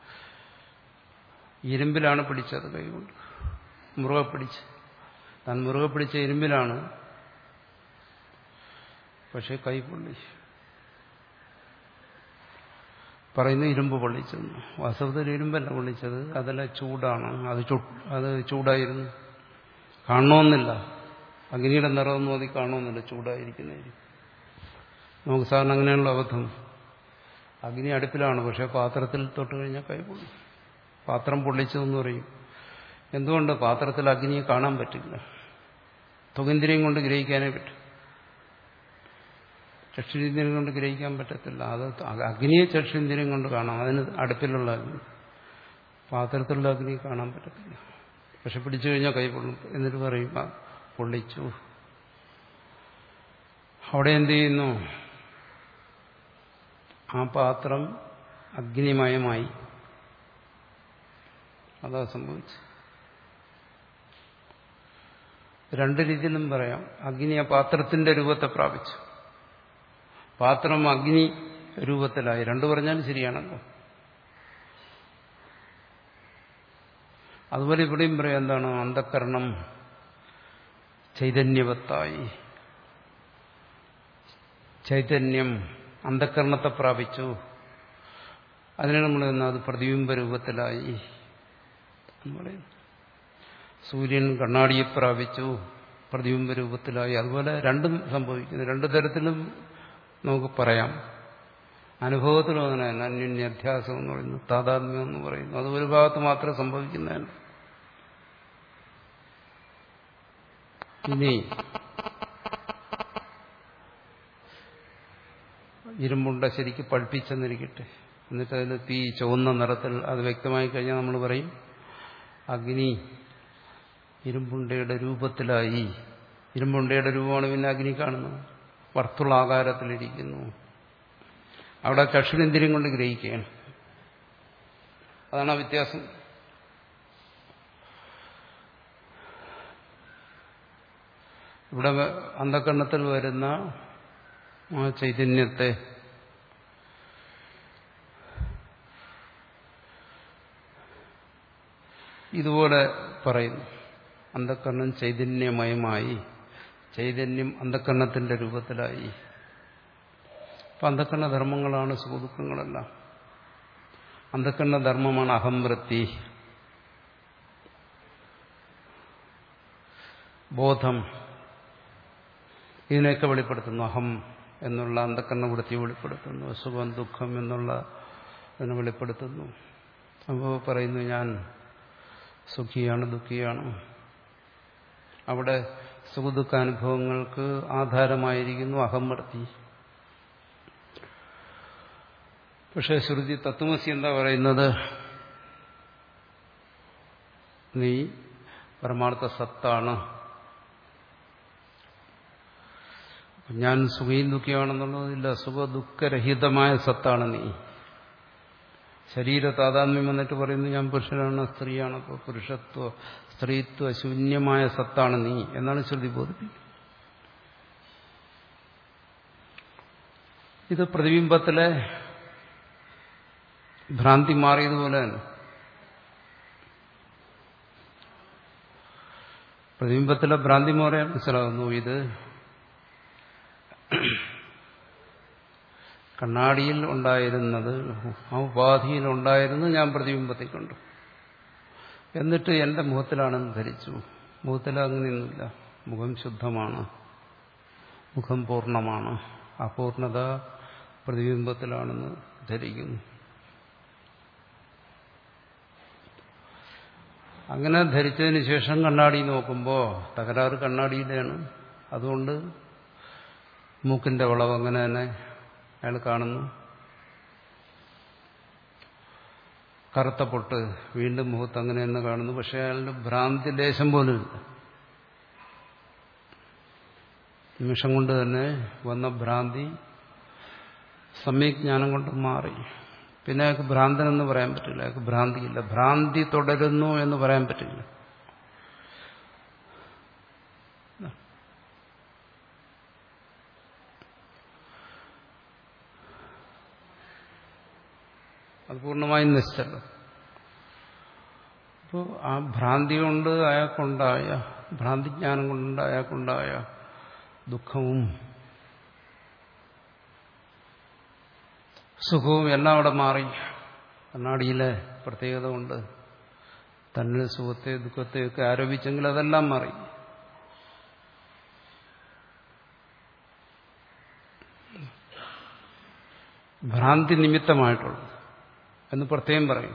ഇരുമ്പിലാണ് പിടിച്ചത് കൈകൊണ്ട്, മുറുകെ പിടിച്ച്. താൻ മുറുകെ പിടിച്ച ഇരുമ്പിലാണ്, പക്ഷെ കൈ പൊള്ളി. പറയുന്നു ഇരുമ്പ് പൊള്ളിച്ചെന്ന്. വാസ്തവത്തിൽ ഇരുമ്പല്ല പൊള്ളിച്ചത്, അതല്ല ചൂടാണ്. അത് അത് ചൂടായിരുന്നു. കാണണമെന്നില്ല, അഗ്നിയുടെ നിറമൊന്നും അത് കാണണമെന്നില്ല, ചൂടായിരിക്കുന്നതിന്. നമുക്ക് സാധാരണ അങ്ങനെയുള്ള അബദ്ധം. അഗ്നി അടുപ്പിലാണ്, പക്ഷെ പാത്രത്തിൽ തൊട്ട് കഴിഞ്ഞാൽ കൈ പൊള്ളി. പാത്രം പൊള്ളിച്ചതെന്ന് പറയും. എന്തുകൊണ്ട്? പാത്രത്തിൽ അഗ്നിയെ കാണാൻ പറ്റില്ല. ത്വകേന്ദ്രിയം കൊണ്ട് ഗ്രഹിക്കാനേ പറ്റും, ചക്ഷുരേന്ദ്രിയം കൊണ്ട് ഗ്രഹിക്കാൻ പറ്റത്തില്ല. അത് അഗ്നിയെ ചക്ഷുരേന്ദ്രിയം കൊണ്ട് കാണാം, അതിന് അടുപ്പിലുള്ള അഗ്നി. പാത്രത്തിലുള്ള അഗ്നി കാണാൻ പറ്റത്തില്ല. പക്ഷെ പിടിച്ചു കഴിഞ്ഞാൽ കൈ പൊള്ളും. എന്നിട്ട് പറയും പൊള്ളിച്ചു. അവിടെ എന്ത് ചെയ്യുന്നു? ആ പാത്രം അഗ്നിമയമായി. അതാ സംഭവിച്ചു. രണ്ട് രീതിയിലും പറയാം. അഗ്നി ആ പാത്രത്തിന്റെ രൂപത്തെ പ്രാപിച്ചു, പാത്രം അഗ്നി രൂപത്തിലായി. രണ്ടു പറഞ്ഞാലും ശരിയാണല്ലോ. അതുപോലെ ഇവിടെയും പറയാം. എന്താണ്? അന്ധക്കരണം ചൈതന്യവത്തായി. ചൈതന്യം അന്ധക്കരണത്തെ പ്രാപിച്ചു. അതിനെ നമ്മൾ അത് പ്രതിബിംബ രൂപത്തിലായി എന്ന് പറയുന്നു. സൂര്യൻ കണ്ണാടിയെ പ്രാപിച്ചു, പ്രതിബിംബ രൂപത്തിലായി. അതുപോലെ രണ്ടും സംഭവിക്കുന്നു. രണ്ടു തരത്തിലും നമുക്ക് പറയാം. അനുഭവത്തിലും അങ്ങനെ തന്നെ. അന്യോന്യാധ്യാസം എന്ന് പറയുന്നു, താതാത്മ്യം എന്ന് പറയുന്നു. അത് ഒരു ഭാഗത്ത് മാത്രമേ സംഭവിക്കുന്നതാണ്. ഇനി ഇരുമ്പുണ്ട ശരിക്ക് പഴുപ്പിച്ചെന്നിരിക്കട്ടെ, എന്നിട്ട് അതിൽ തീ ചുവന്ന നിറത്തിൽ അത് വ്യക്തമായി കഴിഞ്ഞാൽ നമ്മൾ പറയും അഗ്നി ഇരുമ്പുണ്ടയുടെ രൂപത്തിലായി. ഇരുമ്പുണ്ടയുടെ രൂപമാണ് പിന്നെ അഗ്നി കാണുന്നത്, വർത്തുളാകാരത്തിലിരിക്കുന്നു. അവിടെ ചക്ഷുരേന്ദ്രിയം കൊണ്ട് ഗ്രഹിക്കുകയാണ്. അതാണ് ആ വ്യത്യാസം. ഇവിടെ അന്ധകരണത്തിൽ വരുന്ന ആ ചൈതന്യത്തെ ഇതുപോലെ പറയുന്നു. അന്ധകരണം ചൈതന്യമയമായി, ചൈതന്യം അന്ധകരണത്തിന്റെ രൂപത്തിലായി. അപ്പൊ അന്ധകരണ ധർമ്മങ്ങളാണ് സുഖദുഃഖങ്ങളെല്ലാം. അന്ധകരണ ധർമ്മമാണ് അഹംവൃത്തി, ബോധം. ഇതിനെയൊക്കെ വെളിപ്പെടുത്തുന്നു. അഹം എന്നുള്ള അന്ധകരണ വൃത്തി വെളിപ്പെടുത്തുന്നു. സുഖം ദുഃഖം എന്നുള്ള അതിനെ വെളിപ്പെടുത്തുന്നു. അപ്പോൾ പറയുന്നു ഞാൻ സുഖിയാണ് ദുഃഖിയാണ്. അവിടെ സുഖദുഃഖാനുഭവങ്ങൾക്ക് ആധാരമായിരിക്കുന്നു അഹംവൃത്തി. പക്ഷെ ശ്രുതി തത്വമസി എന്താ പറയുന്നത്? നീ പരമാർത്ഥ സത്താണ്, ഞാൻ സുഖയും ദുഃഖിയാണെന്നുള്ളതില്ല, സുഖദുഃഖരഹിതമായ സത്താണ് നീ. ശരീര താതാത്മ്യം വന്നിട്ട് പറയുന്നു ഞാൻ പുരുഷനാണ് സ്ത്രീയാണ്, അപ്പോൾ പുരുഷത്വ സ്ത്രീത്വ ശൂന്യമായ സത്താണ് നീ എന്നാണ് ശ്രുതി ബോധിപ്പിക്കുന്നത്. ഇത് പ്രതിബിംബത്തിലെ ഭ്രാന്തി മാറിയതുപോലെ തന്നെ പ്രതിബിംബത്തിലെ ഭ്രാന്തി മാറിയാൽ മനസ്സിലാകുന്നു ഇത് കണ്ണാടിയിൽ ഉണ്ടായിരുന്നത്, ആ ഉപാധിയിൽ ഉണ്ടായിരുന്നത് ഞാൻ പ്രതിബിംബത്തിൽ കണ്ടു. എന്നിട്ട് എന്റെ മുഖത്തിലാണെന്ന് ധരിച്ചു. മുഖത്തിൽ അങ്ങനെയൊന്നുമില്ല. മുഖം ശുദ്ധമാണ്, മുഖം പൂർണ്ണമാണ്. അപൂർണത പ്രതിബിംബത്തിലാണെന്ന് ധരിക്കുന്നു. അങ്ങനെ ധരിച്ചതിന് ശേഷം കണ്ണാടി നോക്കുമ്പോൾ തകരാറ് കണ്ണാടിയിലാണ്. അതുകൊണ്ട് മൂക്കിന്റെ വളവ് അങ്ങനെ തന്നെ അയാൾ കാണുന്നു. കറുത്ത പൊട്ട് വീണ്ടും മുഖത്ത് അങ്ങനെ തന്നെ കാണുന്നു. പക്ഷെ അയാളുടെ ഭ്രാന്തി ലേശം പോലും ഇല്ല. നിമിഷം കൊണ്ട് തന്നെ വന്ന ഭ്രാന്തി സമ്യജ്ഞാനം കൊണ്ട് മാറി. പിന്നെ അയാൾക്ക് ഭ്രാന്തനെന്ന് പറയാൻ പറ്റില്ല, അയാൾക്ക് ഭ്രാന്തിയില്ല. ഭ്രാന്തി തുടരുന്നു എന്ന് പറയാൻ പറ്റില്ല. അത് പൂർണ്ണമായും നശിച്ചല്ലോ. അപ്പോൾ ആ ഭ്രാന്തി കൊണ്ട് അയാൾക്കുണ്ടായ, ഭ്രാന്തിജ്ഞാനം കൊണ്ട് അയാൾക്കുണ്ടായ ദുഃഖവും സുഖവും എല്ലാം അവിടെ മാറി. കണ്ണാടിയിലെ പ്രത്യേകത കൊണ്ട് തന്നെ സുഖത്തെ ദുഃഖത്തെയൊക്കെ ആരോപിച്ചെങ്കിൽ അതെല്ലാം മാറി. ഭ്രാന്തി നിമിത്തമായിട്ടുള്ളത് എന്ന് പ്രത്യേകം പറയും.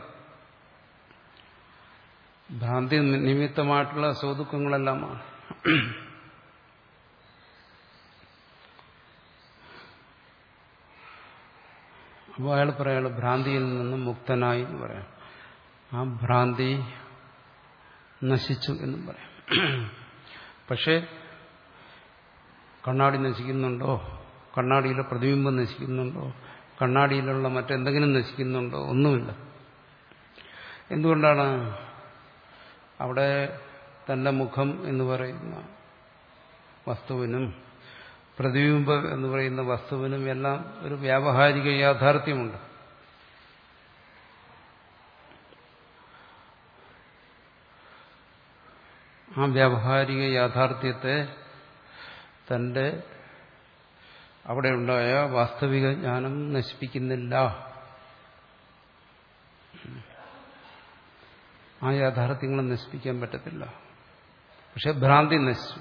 ഭ്രാന്തി നിമിത്തമായിട്ടുള്ള സുഖദുഃഖങ്ങളെല്ലാമാണ്. അപ്പോൾ അയാൾ പറയാം അയാൾ ഭ്രാന്തിയിൽ നിന്നും മുക്തനായി എന്ന് പറയാം. ആ ഭ്രാന്തി നശിച്ചു എന്നും പറയാം. പക്ഷേ കണ്ണാടി നശിക്കുന്നുണ്ടോ, കണ്ണാടിയിലെ പ്രതിബിംബം നശിക്കുന്നുണ്ടോ, കണ്ണാടിയിലുള്ള മറ്റെന്തെങ്കിലും നശിക്കുന്നുണ്ടോ? ഒന്നുമില്ല. എന്തുകൊണ്ടാണ്? അവിടെ തന്റെ മുഖം എന്ന് പറയുന്ന വസ്തുവിനും പ്രതിബിംബം എന്ന് പറയുന്ന വസ്തുവിനും എല്ലാം ഒരു വ്യാവഹാരിക യാഥാർത്ഥ്യമുണ്ട്. ആ വ്യാവഹാരിക യാഥാർത്ഥ്യത്തെ തന്റെ അവിടെ ഉണ്ടായ വാസ്തവിക ജ്ഞാനം നശിപ്പിക്കുന്നില്ല. ആ യാഥാർത്ഥ്യങ്ങളെ നശിപ്പിക്കാൻ പറ്റത്തില്ല. പക്ഷെ ഭ്രാന്തി നശിച്ചു.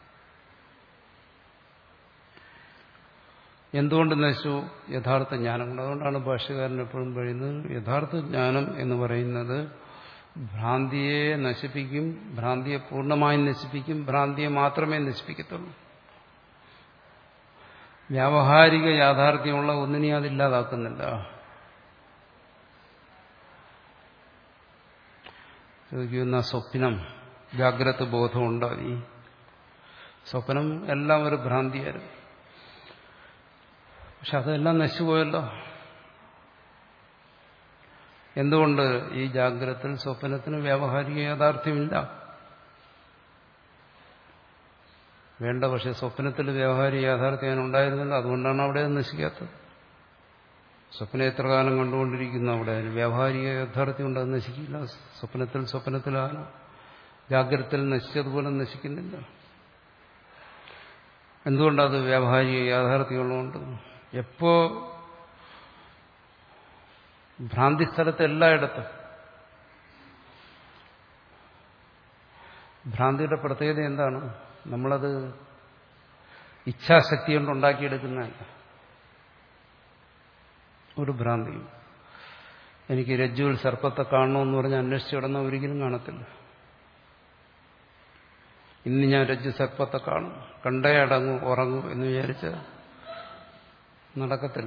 എന്തുകൊണ്ട് നശിച്ചു? യഥാർത്ഥ ജ്ഞാനം കൊണ്ട്. അതുകൊണ്ടാണ് ഭാഷ്യകാരൻ എപ്പോഴും പറയുന്നത് യഥാർത്ഥ ജ്ഞാനം എന്ന് പറയുന്നത് ഭ്രാന്തിയെ നശിപ്പിക്കും, ഭ്രാന്തിയെ പൂർണ്ണമായും നശിപ്പിക്കും, ഭ്രാന്തിയെ മാത്രമേ നശിപ്പിക്കത്തുള്ളൂ. വ്യാവഹാരിക യാഥാർത്ഥ്യമുള്ള ഒന്നിനെയും അതില്ലാതാക്കുന്നില്ല. ചോദിക്കുന്ന സ്വപ്നം, ജാഗ്രത ബോധം ഉണ്ടായി. സ്വപ്നം എല്ലാം ഒരു ഭ്രാന്തിയായിരുന്നു. പക്ഷെ അതെല്ലാം നശിച്ചുപോയല്ലോ. എന്തുകൊണ്ട്? ഈ ജാഗ്രതത്തിൽ സ്വപ്നത്തിന് വ്യാവഹാരിക യാഥാർത്ഥ്യമില്ല. വേണ്ട, പക്ഷെ സ്വപ്നത്തിൽ വ്യാവഹാരിക യാഥാർത്ഥ്യം ഉണ്ടായിരുന്നില്ല. അതുകൊണ്ടാണ് അവിടെ നശിക്കാത്തത്. സ്വപ്നം എത്ര കാലം കണ്ടുകൊണ്ടിരിക്കുന്നു അവിടെ. വ്യാവഹാരിക യാഥാർത്ഥ്യം കൊണ്ട് അത് നശിക്കില്ല. സ്വപ്നത്തിൽ സ്വപ്നത്തിലാണ്, ജാഗ്രതത്തിൽ നശിച്ചതുപോലെ നശിക്കുന്നില്ല. എന്തുകൊണ്ടത്? വ്യാവഹാരിക യാഥാർത്ഥ്യമുള്ളതുകൊണ്ട്. എപ്പോ ഭ്രാന്തി സ്ഥലത്ത് എല്ലായിടത്തും ഭ്രാന്തിയുടെ പ്രത്യേകത എന്താണ്? നമ്മളത് ഇച്ഛാശക്തി കൊണ്ട് ഉണ്ടാക്കിയെടുക്കുന്നതല്ല. ഒരു ഭ്രാന്തിയും എനിക്ക് രജ്ജുവിൽ സർപ്പത്തെ കാണണമെന്ന് പറഞ്ഞ് അന്വേഷിച്ച് കിടന്ന ഒരിക്കലും കാണത്തില്ല. ഇന്ന് ഞാൻ രജ്ജു സർപ്പത്തെ കാണും, കണ്ടേ അടങ്ങും, ഉറങ്ങും എന്ന് വിചാരിച്ച് നടക്കത്തില്ല.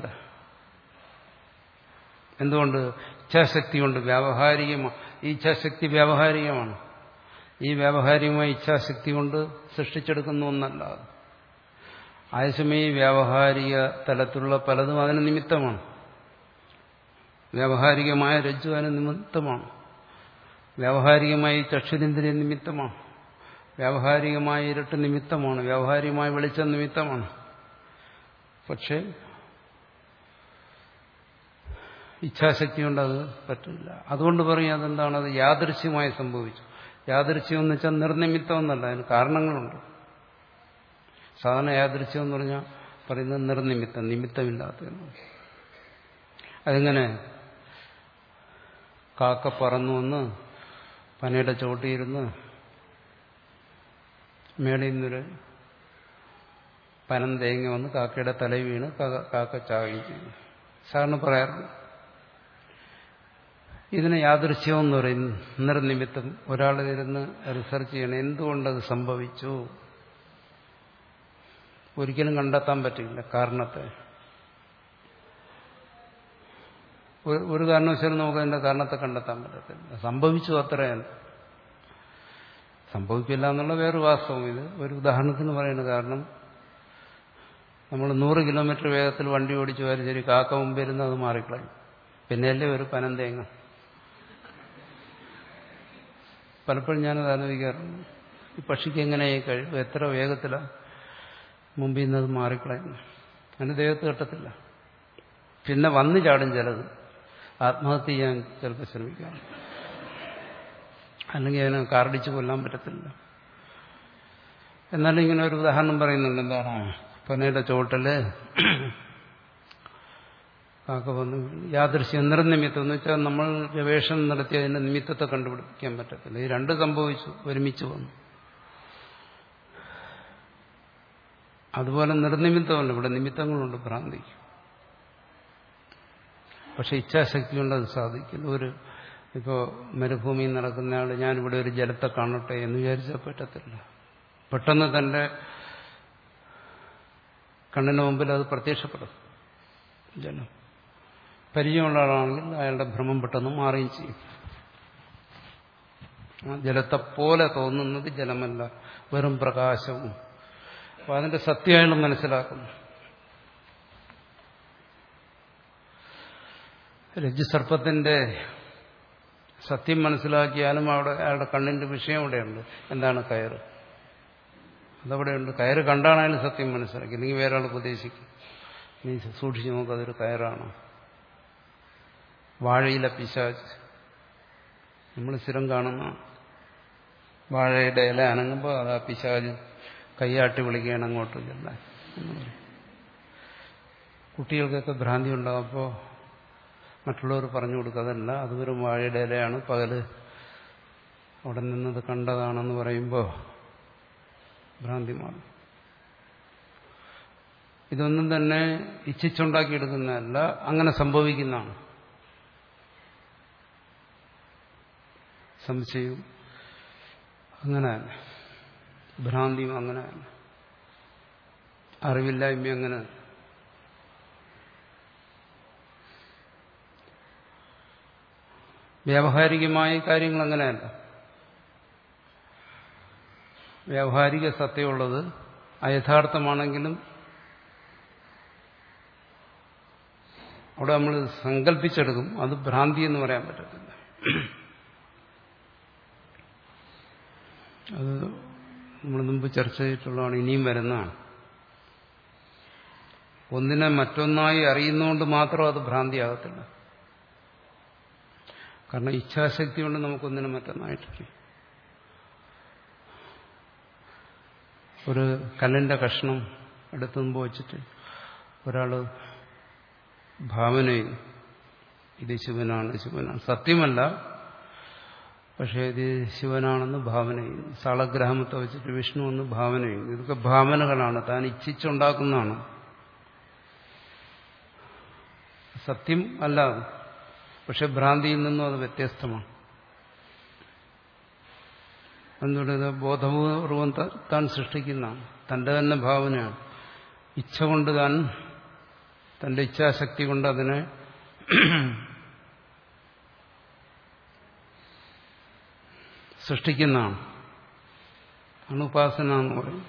എന്തുകൊണ്ട്? ഇച്ഛാശക്തി കൊണ്ട്. വ്യാവഹാരികമാണ്. ഈ ഇച്ഛാശക്തി വ്യാവഹാരികമാണ്. ഈ വ്യാവഹാരികമായ ഇച്ഛാശക്തി കൊണ്ട് സൃഷ്ടിച്ചെടുക്കുന്ന ഒന്നല്ല. അതേസമയം വ്യാവഹാരിക തലത്തിലുള്ള പലതും അതിന് നിമിത്തമാണ്. വ്യാവഹാരികമായ രജ്ജു അതിന് നിമിത്തമാണ്. വ്യാവഹാരികമായി ചക്ഷുരിന്ദ്രിയ നിമിത്തമാണ്. വ്യാവഹാരികമായ ഇരട്ട് നിമിത്തമാണ്. വ്യാവഹാരികമായ വെളിച്ചം നിമിത്തമാണ്. പക്ഷെ ഇച്ഛാശക്തി കൊണ്ട് അത് പറ്റില്ല. അതുകൊണ്ട് പറയും അതെന്താണ്? അത് യാദൃശ്യമായി സംഭവിച്ചു. യാദൃശ്യം എന്ന് വെച്ചാൽ നിർനിമിത്തം എന്നല്ല, അതിന് കാരണങ്ങളുണ്ട്. സാധാരണ യാദൃശ്യം എന്ന് പറഞ്ഞാൽ പറയുന്നത് നിർനിമിത്തം, നിമിത്തമില്ലാത്തതെന്ന്. അതെങ്ങനെ? കാക്ക പറന്നു വന്ന് പനയുടെ ചോട്ടിയിരുന്ന് മേളിൽ നിന്നൊരു പനം തേങ്ങ വന്ന് കാക്കയുടെ തലയിൽ വീണ് കാക്ക ചാവുകയും ചെയ്തു. സാധാരണ പറയാറുണ്ട്. ഇതിന് യാദൃശ്യം എന്ന് പറയുന്നു, നിർനിമിത്തം. ഒരാൾ ഇരുന്ന് റിസർച്ച് ചെയ്യണം എന്തുകൊണ്ടത് സംഭവിച്ചു. ഒരിക്കലും കണ്ടെത്താൻ പറ്റില്ല കാരണത്തെ. ഒരു കാരണവശാലും നമുക്ക് അതിന്റെ കാരണത്തെ കണ്ടെത്താൻ പറ്റത്തില്ല. സംഭവിച്ചു, അത്രയാണ്. സംഭവിക്കില്ല എന്നുള്ള വേറൊരു വാസ്തവം. ഇത് ഒരു ഉദാഹരണത്തിന് പറയുന്നത്. കാരണം നമ്മൾ നൂറ് കിലോമീറ്റർ വേഗത്തിൽ വണ്ടി ഓടിച്ചു പോയാലും ശരി, കാക്ക മുമ്പ് ഇരുന്ന് അത് മാറിക്കളയും. പിന്നെയല്ലേ ഒരു പനന്തേങ്ങ. പലപ്പോഴും ഞാനത് ആലോചിക്കാറുണ്ട്. ഈ പക്ഷിക്ക് എങ്ങനെയായി കഴിയും? എത്ര വേഗത്തിലാണ് മുമ്പിൽ നിന്നത് മാറിക്കളയുന്നു. അതിന് ദേഹത്ത് കെട്ടത്തില്ല. പിന്നെ വന്നു ചാടും ചിലത്. ആത്മഹത്യ ചെയ്യാൻ ചിലപ്പോൾ ശ്രമിക്കാം. അല്ലെങ്കിൽ അതിനെ കാർഡിച്ച് കൊല്ലാൻ പറ്റത്തില്ല. എന്നാലും ഇങ്ങനെ ഒരു ഉദാഹരണം പറയുന്നുണ്ട്. എന്താണ്? പനയുടെ ചോട്ടില് കാക്ക വന്ന് യാദൃശ്യം നിർനിമിത്തം എന്ന് വെച്ചാൽ നമ്മൾ ഗവേഷണം നടത്തി അതിന്റെ നിമിത്തത്തെ കണ്ടുപിടിക്കാൻ പറ്റത്തില്ല. ഈ രണ്ട് സംഭവിച്ചു, ഒരുമിച്ച് വന്നു. അതുപോലെ നിർനിമിത്തമല്ല, ഇവിടെ നിമിത്തങ്ങളുണ്ട് ഭ്രാന്തിക്ക്. പക്ഷെ ഇച്ഛാശക്തി കൊണ്ട് അത് സാധിക്കുന്നു. ഒരു ഇപ്പോൾ മരുഭൂമിയിൽ നടക്കുന്നയാൾ ഞാനിവിടെ ഒരു ജലത്തെ കാണട്ടെ എന്ന് വിചാരിച്ചാൽ പറ്റത്തില്ല. പെട്ടെന്ന് തന്റെ കണ്ണിന് മുമ്പിൽ അത് പ്രത്യക്ഷപ്പെടും. ജലം പരിചയമുള്ള ആളാണെങ്കിൽ അയാളുടെ ഭ്രമം പെട്ടെന്ന് മാറുകയും ചെയ്യും. ആ ജലത്തെപ്പോലെ തോന്നുന്നത് ജലമല്ല, വെറും പ്രകാശവും. അപ്പൊ അതിന്റെ സത്യം അയാൾ മനസ്സിലാക്കുന്നു. രജ്ജുസർപ്പത്തിന്റെ സത്യം മനസ്സിലാക്കിയാലും അവിടെ അയാളുടെ കണ്ണിന്റെ വിഷയം അവിടെയുണ്ട്. എന്താണ്? കയറ്. അതവിടെയുണ്ട്. കയറ് കണ്ടാണ് അയാൾ സത്യം മനസ്സിലാക്കി. അല്ലെങ്കിൽ വേറെ ആൾ ഉപദേശിക്കും, നീ സൂക്ഷിച്ചു നോക്കുക, അതൊരു കയറാണ്. വാഴയിലെ പിശാച് നമ്മൾ സ്ഥിരം കാണുന്ന വാഴയുടെ ഇല അനങ്ങുമ്പോൾ അത് ആ പിശാച് കൈയാട്ടി വിളിക്കുകയാണ് അങ്ങോട്ട് ചെല്ലാൻ. കുട്ടികൾക്കൊക്കെ ഭ്രാന്തി ഉണ്ടാകുമ്പോൾ മറ്റുള്ളവർ പറഞ്ഞു കൊടുക്കുക, അതല്ല, അതൊരു വാഴയുടെ ഇലയാണ്, പകല് അവിടെ നിന്നത് കണ്ടതാണെന്ന് പറയുമ്പോൾ ഭ്രാന്തി മാറും. ഇതൊന്നും തന്നെ ഇച്ഛിച്ചുണ്ടാക്കിയെടുക്കുന്നതല്ല, അങ്ങനെ സംഭവിക്കുന്നതാണ്. സംശയവും അങ്ങനെ തന്നെ, ഭ്രാന്തിയും അങ്ങനെ തന്നെ, അറിവില്ലായ്മ അങ്ങനെ. വ്യാവഹാരികമായ കാര്യങ്ങൾ അങ്ങനെയല്ല. വ്യാവഹാരിക സത്യമുള്ളത് അയഥാർത്ഥമാണെങ്കിലും അവിടെ നമ്മൾ സങ്കല്പിച്ചെടുക്കും. അത് ഭ്രാന്തി എന്ന് പറയാൻ പറ്റത്തില്ല. അത് നമ്മൾ മുമ്പ് ചർച്ച ചെയ്തിട്ടുള്ളതാണ്, ഇനിയും വരുന്നതാണ്. ഒന്നിനെ മറ്റൊന്നായി അറിയുന്നതുകൊണ്ട് മാത്രം അത് ഭ്രാന്തിയാകത്തില്ല. കാരണം ഇച്ഛാശക്തി കൊണ്ട് നമുക്കൊന്നിനെ മറ്റൊന്നായിട്ടറിയാം. ഒരു കല്ലിന്റെ കഷ്ണം എടുത്തു മുമ്പ് വെച്ചിട്ട് ഒരാള് ഭാവന ചെയ്യും, ഇത് ശിവനാണ്, ശിവനാണ്. സത്യമല്ല, പക്ഷേ ഇത് ശിവനാണെന്ന് ഭാവന ചെയ്യും. സാളഗ്രാമത്തെ വെച്ചിട്ട് വിഷ്ണു എന്ന് ഭാവന ചെയ്യും. ഇതൊക്കെ ഭാവനകളാണ്, താൻ ഇച്ഛിച്ചുണ്ടാക്കുന്നതാണ്. സത്യം അല്ല. പക്ഷെ ഭ്രാന്തിയിൽ നിന്നും അത് വ്യത്യസ്തമാണ്. എന്തുകൊണ്ട്? ബോധപൂർവം താൻ സൃഷ്ടിക്കുന്നതാണ്, തന്റെ തന്നെ ഭാവനയാണ്. ഇച്ഛ കൊണ്ട് താൻ, തന്റെ ഇച്ഛാശക്തി കൊണ്ട് അതിനെ സൃഷ്ടിക്കുന്നതാണ്. ആണ് ഉപാസന എന്ന് പറയും.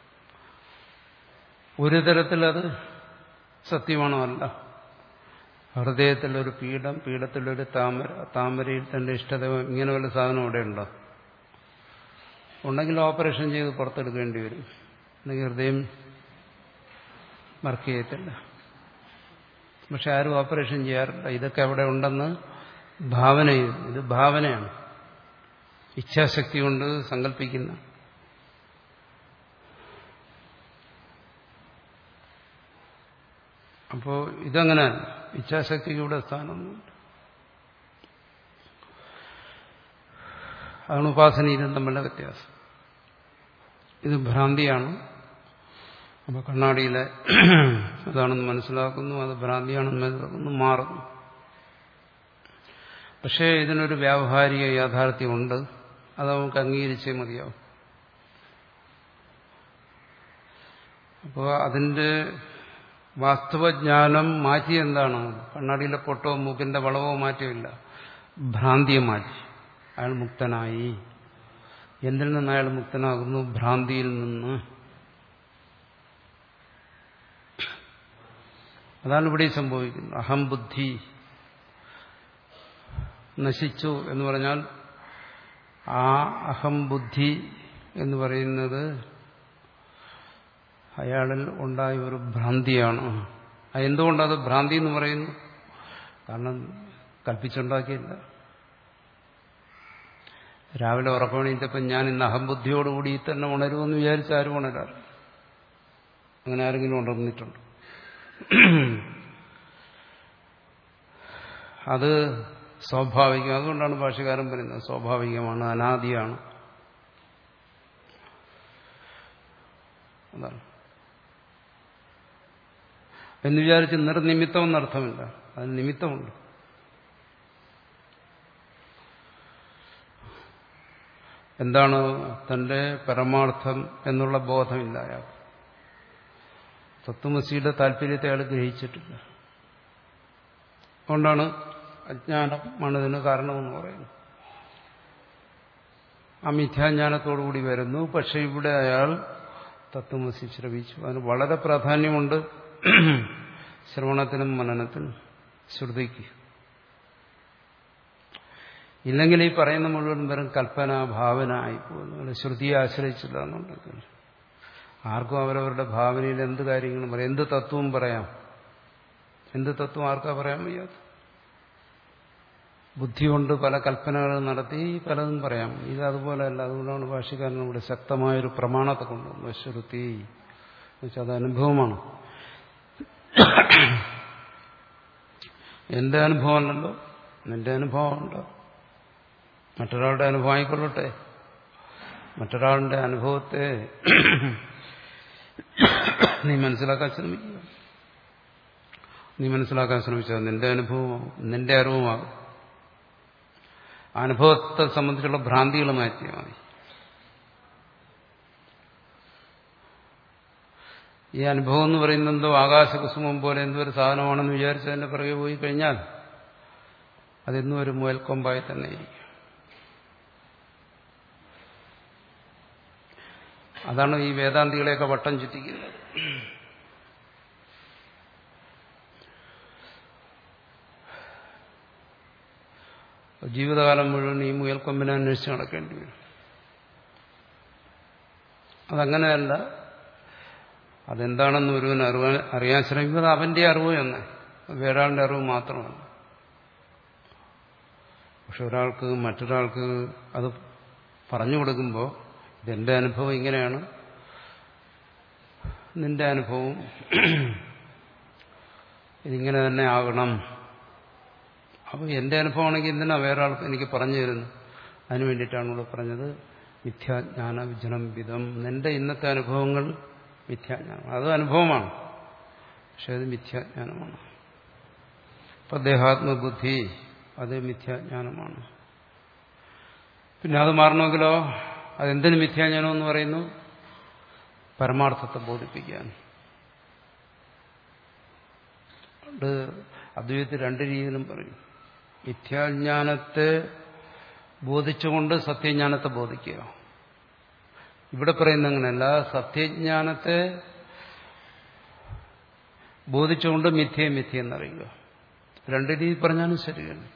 ഒരു തരത്തിലത് സത്യമാണോ? അല്ല. ഹൃദയത്തിലൊരു പീഠം, പീഠത്തിലൊരു താമര, താമരയിൽ തന്റെ ഇഷ്ടദൈവം, ഇങ്ങനെ വല്ല സാധനം അവിടെ ഉണ്ടോ? ഉണ്ടെങ്കിൽ ഓപ്പറേഷൻ ചെയ്ത് പുറത്തെടുക്കേണ്ടി വരും. അല്ലെങ്കിൽ ഹൃദയം വർക്ക് ചെയ്യത്തില്ല. പക്ഷെ ആരും ഓപ്പറേഷൻ ചെയ്യാറില്ല. ഇതൊക്കെ അവിടെ ഉണ്ടെന്ന് ഭാവന ചെയ്യും. ഇത് ഭാവനയാണ്, ഇച്ഛാശക്തി കൊണ്ട് സങ്കല്പിക്കുന്ന. അപ്പോൾ ഇതങ്ങനെ ഇച്ഛാശക്തിക്ക് ഇവിടെ സ്ഥാനമൊന്നുമില്ല. അതാണ് ഉപാസന ഇതും തമ്മിലുള്ള വ്യത്യാസം. ഇത് ഭ്രാന്തിയാണ്. അപ്പോൾ കണ്ണാടിയിലെ അതാണെന്ന് മനസ്സിലാക്കുന്നു, അത് ഭ്രാന്തിയാണെന്ന് മനസ്സിലാക്കുന്നു, മാറുന്നു. പക്ഷേ ഇതിനൊരു വ്യാവഹാരിക യാഥാർത്ഥ്യമുണ്ട്, അത് നമുക്ക് അംഗീകരിച്ചേ മതിയാവും. അപ്പോൾ അതിന്റെ വാസ്തവജ്ഞാനം മാറ്റി. എന്താണ്? കണ്ണാടിയിലെ പൊട്ടോ മൂക്കിന്റെ വളവോ മാറ്റിയില്ല, ഭ്രാന്തിയെ മാറ്റി. അയാൾ മുക്തനായി. എന്തിൽ നിന്ന് അയാൾ മുക്തനാകുന്നു? ഭ്രാന്തിയിൽ നിന്ന്. അതാണ് ഇവിടെ സംഭവിക്കുന്നത്. അഹംബുദ്ധി നശിച്ചു എന്ന് പറഞ്ഞാൽ ആ അഹംബുദ്ധി എന്ന് പറയുന്നത് അയാളിൽ ഉണ്ടായ ഒരു ഭ്രാന്തിയാണ്. എന്തുകൊണ്ടത് ഭ്രാന്തി എന്ന് പറയുന്നു? കാരണം കൽപ്പിച്ചുണ്ടാക്കിയില്ല. രാവിലെ ഉറക്കമണിച്ചപ്പോൾ ഞാൻ ഇന്ന് അഹംബുദ്ധിയോടുകൂടി തന്നെ ഉണരുമെന്ന് വിചാരിച്ച ആരും ഉണരാറ്. അങ്ങനെ ആരെങ്കിലും ഉണർന്നിട്ടുണ്ട്? അത് സ്വാഭാവികം. അതുകൊണ്ടാണ് ഭാഷ്യകാരൻ പറയുന്നത് സ്വാഭാവികമാണ്, അനാദിയാണ്. അതാണ്. എന്ന് വിചാരിച്ച് നിർനിമിത്തം എന്നർത്ഥമില്ല, അതിന് നിമിത്തമുണ്ട്. എന്താണ്? തന്റെ പരമാർത്ഥം എന്നുള്ള ബോധമില്ല അയാൾ. തത്വമസിയുടെ താല്പര്യത്തെ അയാൾ ഗ്രഹിച്ചിട്ടില്ല. അതുകൊണ്ടാണ് അജ്ഞാനമാണ് ഇതിന് കാരണമെന്ന് പറയുന്നത്. ആ മിഥ്യാജ്ഞാനത്തോടുകൂടി വരുന്നു. പക്ഷെ ഇവിടെ അയാൾ തത്വമസി ശ്രവിച്ചു. അതിന് വളരെ പ്രാധാന്യമുണ്ട് ശ്രവണത്തിനും മനനത്തിനും, ശ്രുതിക്ക്. ഇല്ലെങ്കിൽ ഈ പറയുന്ന മുഴുവൻ വെറും കൽപ്പന, ഭാവന ആയിപ്പോകുന്നു. ശ്രുതിയെ ആശ്രയിച്ചില്ല എന്നുണ്ടെങ്കിൽ ആർക്കും അവരവരുടെ ഭാവനയിൽ എന്ത് കാര്യങ്ങളും പറയാം, എന്ത് തത്വവും പറയാം. എന്ത് തത്വം ആർക്കാ പറയാൻ വയ്യാത്ത? ബുദ്ധി കൊണ്ട് പല കൽപ്പനകളും നടത്തി പലതും പറയാം. ഇത് അതുപോലെയല്ല. അതുകൊണ്ടാണ് ഭാഷ്യക്കാരൻ ഇവിടെ ശക്തമായൊരു പ്രമാണത്തെ കൊണ്ടുവന്നത്. ശ്രുതി എന്നുവെച്ചാൽ അത് അനുഭവമാണ്. എന്റെ അനുഭവമല്ലല്ലോ, നിന്റെ അനുഭവമുണ്ടോ? മറ്റൊരാളുടെ അനുഭവം ആയിക്കൊള്ളട്ടെ. മറ്റൊരാളുടെ അനുഭവത്തെ നീ മനസ്സിലാക്കാൻ ശ്രമിക്കുക. നീ മനസ്സിലാക്കാൻ ശ്രമിച്ചാൽ നിന്റെ അനുഭവം നിന്റെ അറിവുമാകും. അനുഭവത്തെ സംബന്ധിച്ചുള്ള ഭ്രാന്തികൾ മാറ്റിയാൽ മതി. ഈ അനുഭവം എന്ന് പറയുന്നത് എന്തോ ആകാശകുസുമം പോലെ എന്തോ ഒരു സാധനമാണെന്ന് വിചാരിച്ച് അതിന്റെ പിറകെ പോയി കഴിഞ്ഞാൽ അതെന്നും ഒരു മുയൽക്കൊമ്പായി തന്നെ ഇരിക്കും. അതാണ് ഈ വേദാന്തികളെയൊക്കെ വട്ടം ചുറ്റിക്കുന്നത്. ജീവിതകാലം മുഴുവൻ ഈ മുയൽക്കൊമ്പിനെ അന്വേഷിച്ച് നടക്കേണ്ടി വരും. അതങ്ങനെയല്ല. അതെന്താണെന്ന് ഒരുവൻ അറിവാൻ അറിയാൻ ശ്രമിക്കുന്നത് അവന്റെ അറിവ് എന്ന്, വേറൊരാളുടെ അറിവ് മാത്രമല്ല. പക്ഷെ ഒരാൾക്ക് മറ്റൊരാൾക്ക് അത് പറഞ്ഞു കൊടുക്കുമ്പോൾ ഇതെന്റെ അനുഭവം ഇങ്ങനെയാണ്, നിന്റെ അനുഭവം ഇതിങ്ങനെ തന്നെ ആകണം. അപ്പോൾ എന്റെ അനുഭവമാണെങ്കിൽ എന്തിനാ വേറെ ആൾക്ക് എനിക്ക് പറഞ്ഞു തരുന്നു? അതിനു വേണ്ടിയിട്ടാണ് ഇവിടെ പറഞ്ഞത് മിഥ്യാജ്ഞാന വിജനം വിധം. നിന്റെ ഇന്നത്തെ അനുഭവങ്ങൾ മിഥ്യാജ്ഞാനം, അത് അനുഭവമാണ്, പക്ഷെ അത് മിഥ്യാജ്ഞാനമാണ്. ഇപ്പൊ ദേഹാത്മബുദ്ധി അത് മിഥ്യാജ്ഞാനമാണ്. പിന്നെ അത് മാറണമെങ്കിലോ അതെന്തിനു മിഥ്യാജ്ഞാനം എന്ന് പറയുന്നു? പരമാർത്ഥത്തെ ബോധിപ്പിക്കാൻ. അത് അദ്വൈതത്തിൽ രണ്ട് രീതിയിലും പറയും. മിഥ്യാജ്ഞാനത്തെ ബോധിച്ചുകൊണ്ട് സത്യജ്ഞാനത്തെ ബോധിക്കുക. ഇവിടെ പറയുന്ന അങ്ങനെയല്ല, സത്യജ്ഞാനത്തെ ബോധിച്ചുകൊണ്ട് മിഥ്യയെ മിഥ്യ എന്നറിയുക. രണ്ട് രീതി പറഞ്ഞാലും ശരിയാണ്.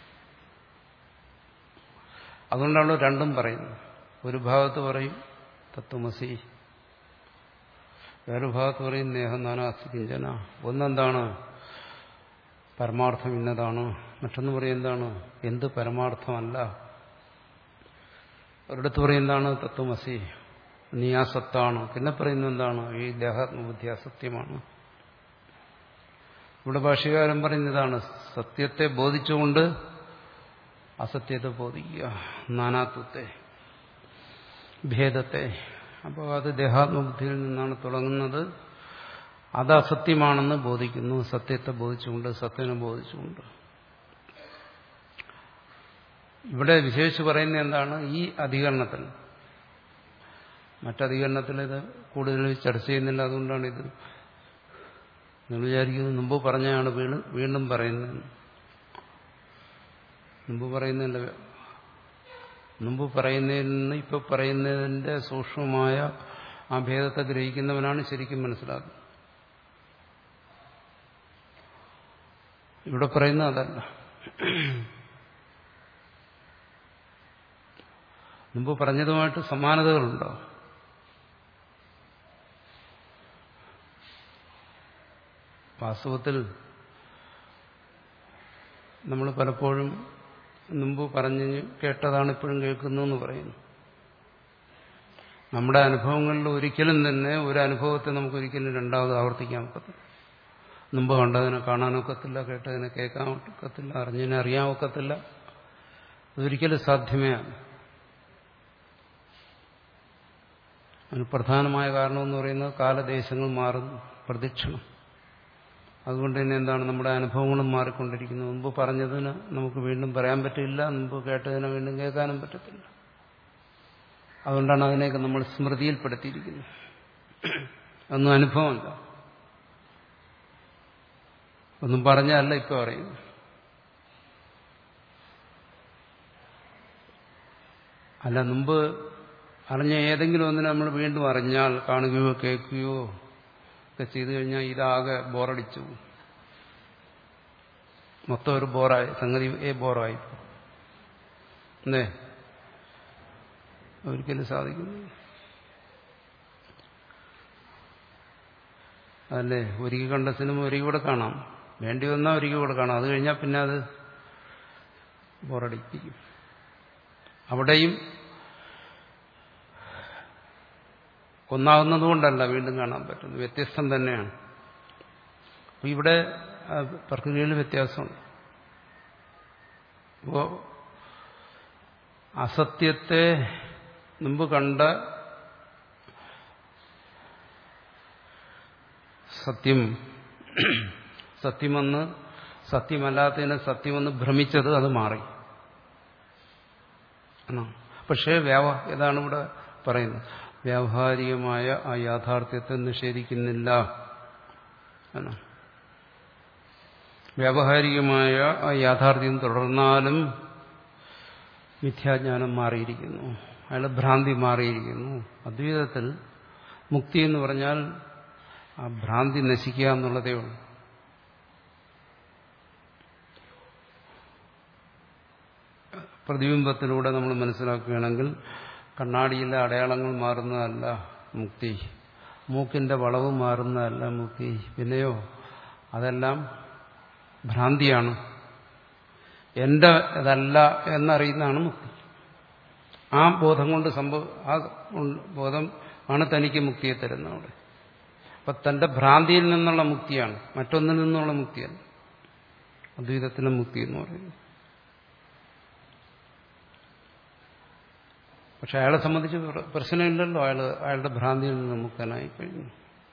അതുകൊണ്ടാണ് രണ്ടും പറയുന്നത്. ഒരു ഭാഗത്ത് പറയും തത്വമസി, വേറൊരു ഭാഗത്ത് പറയും നേഹം നാനാസ്തി കിഞ്ചന. ഒന്നെന്താണ്? പരമാർത്ഥം ഇന്നതാണ്. മറ്റൊന്ന് പറയും എന്താണ്? എന്ത് പരമാർത്ഥമല്ല. ഒരിടത്ത് പറയും എന്താണ്? തത്വമസി, നീ ആ സത്താണ്. പിന്നെ പറയുന്നത് എന്താണ്? ഈ ദേഹാത്മബുദ്ധി അസത്യമാണ്. ഇവിടെ ഭാഷ്യകാരൻ പറയുന്നതാണ് സത്യത്തെ ബോധിച്ചുകൊണ്ട് അസത്യത്തെ ബോധിക്കുക, നാനാത്വത്തെ, ഭേദത്തെ. അപ്പോൾ അത് ദേഹാത്മബുദ്ധിയിൽ നിന്നാണ് തുടങ്ങുന്നത്. അത് അസത്യമാണെന്ന് ബോധിക്കുന്നു, സത്യത്തെ ബോധിച്ചുകൊണ്ട്, സത്യനെ ബോധിച്ചുകൊണ്ട്. ഇവിടെ വിശേഷിച്ച് പറയുന്നത് എന്താണ്? ഈ അധികരണത്തിൽ, മറ്റധികരണത്തിൽ ഇത് കൂടുതൽ ചർച്ച ചെയ്യുന്നില്ല. അതുകൊണ്ടാണ് ഇത് നിങ്ങൾ വിചാരിക്കുന്നത് മുമ്പ് പറഞ്ഞാണ് വീണ്ടും വീണ്ടും പറയുന്നത്. മുമ്പ് പറയുന്നതിന്റെ മുമ്പ് പറയുന്നതിൽ നിന്ന് ഇപ്പൊ പറയുന്നതിന്റെ സൂക്ഷ്മമായ ആ ഭേദത്തെ ഗ്രഹിക്കുന്നവനാണ് ശരിക്കും മനസ്സിലാക്കുന്നത്. ഇവിടെ പറയുന്നത് അതല്ല. മുമ്പ് പറഞ്ഞതുമായിട്ട് സമാനതകളുണ്ടോ? വാസ്തവത്തിൽ നമ്മൾ പലപ്പോഴും മുമ്പ് പറഞ്ഞ് കേട്ടതാണ് ഇപ്പോഴും കേൾക്കുന്നതെന്ന് പറയുന്നു. നമ്മുടെ അനുഭവങ്ങളിൽ ഒരിക്കലും തന്നെ ഒരു അനുഭവത്തെ നമുക്കൊരിക്കലും രണ്ടാമത് ആവർത്തിക്കാൻ ഒക്കത്തില്ല. മുമ്പ് കണ്ടതിനെ കാണാനൊക്കത്തില്ല, കേട്ടതിനെ കേൾക്കാൻ ഒക്കത്തില്ല, അറിഞ്ഞതിനെ അറിയാൻ ഒക്കത്തില്ല. അതൊരിക്കലും സാധ്യമേ അല്ല. അതിന് പ്രധാനമായ കാരണമെന്ന് പറയുന്നത് കാലദേശങ്ങൾ മാറുന്നു, പ്രദക്ഷിണം. അതുകൊണ്ട് തന്നെ എന്താണ്, നമ്മുടെ അനുഭവങ്ങളും മാറിക്കൊണ്ടിരിക്കുന്നത്. മുമ്പ് പറഞ്ഞതിന് നമുക്ക് വീണ്ടും പറയാൻ പറ്റില്ല, മുമ്പ് കേട്ടതിനെ വീണ്ടും കേൾക്കാനും പറ്റത്തില്ല. അതുകൊണ്ടാണ് അതിനെയൊക്കെ നമ്മൾ സ്മൃതിയിൽപ്പെടുത്തിയിരിക്കുന്നത്. അതൊന്നും അനുഭവമല്ല, ഒന്നും പറഞ്ഞല്ല ഇപ്പം അറിയുന്നു. അല്ല, മുമ്പ് അറിഞ്ഞ ഏതെങ്കിലും ഒന്നിനെ നമ്മൾ വീണ്ടും അറിഞ്ഞാൽ, കാണുകയോ കേൾക്കുകയോ ഒക്കെ ചെയ്തു കഴിഞ്ഞാൽ ഇതാകെ ബോറടിച്ചു, മൊത്തം ഒരു ബോറായി, സംഗതി ഏ ബോറായി. എന്തേ, ഒരിക്കലും സാധിക്കുന്നു. അതല്ലേ, ഒരിക്കൽ കണ്ട സിനിമ ഒരിക്കൽ കൂടെ കാണാം, വേണ്ടി വന്നാൽ ഒരിക്കൽ കൂടെ കാണാം. അത് കഴിഞ്ഞാൽ പിന്നെ അത് ബോറടിപ്പിക്കും. അവിടെയും ഒന്നാകുന്നതുകൊണ്ടല്ല വീണ്ടും കാണാൻ പറ്റുന്നത്, വ്യത്യസ്തം തന്നെയാണ്. അപ്പോൾ ഇവിടെ പ്രക്രിയയിൽ വ്യത്യാസമുണ്ട്. അപ്പോൾ അസത്യത്തെ മുമ്പ് കണ്ട സത്യം സത്യമെന്ന് സത്യമല്ലാത്തതിനെ സത്യമെന്ന് ഭ്രമിച്ചത് അത് മാറി. പക്ഷേ വ്യാവ ഇതാണ് ഇവിടെ പറയുന്നത്, വ്യാവഹാരികമായ ആ യാഥാർത്ഥ്യത്തെ നിഷേധിക്കുന്നില്ല. വ്യാവഹാരികമായ ആ യാഥാർത്ഥ്യം തുടർന്നാലും മിഥ്യാജ്ഞാനം മാറിയിരിക്കുന്നു, അയാൾ ഭ്രാന്തി മാറിയിരിക്കുന്നു. അദ്വൈതത്തിൽ മുക്തി എന്ന് പറഞ്ഞാൽ ആ ഭ്രാന്തി നശിക്കുക എന്നുള്ളതേ ഉള്ളൂ. പ്രതിബിംബത്തിലൂടെ നമ്മൾ മനസ്സിലാക്കുകയാണെങ്കിൽ കണ്ണാടിയിലെ അടയാളങ്ങൾ മാറുന്നതല്ല മുക്തി, മൂക്കിന്റെ വളവ് മാറുന്നതല്ല മുക്തി, പിന്നെയോ അതെല്ലാം ഭ്രാന്തിയാണ്, എന്റെ ഇതല്ല എന്നറിയുന്നതാണ് മുക്തി. ആ ബോധം കൊണ്ട് സംഭവ ആ ബോധം ആണ് തനിക്ക് മുക്തിയെ തരുന്നത് അവിടെ. അപ്പൊ തന്റെ ഭ്രാന്തിയിൽ നിന്നുള്ള മുക്തിയാണ്, മറ്റൊന്നിൽ നിന്നുള്ള മുക്തിയല്ല അദ്വൈതത്തിലെ മുക്തി എന്ന് പറയുന്നത്. പക്ഷെ അയാളെ സംബന്ധിച്ച് പ്രശ്നമില്ലല്ലോ, അയാൾ അയാളുടെ ഭ്രാന്തിയിൽ നിന്ന് മുക്തനായി കഴിഞ്ഞു.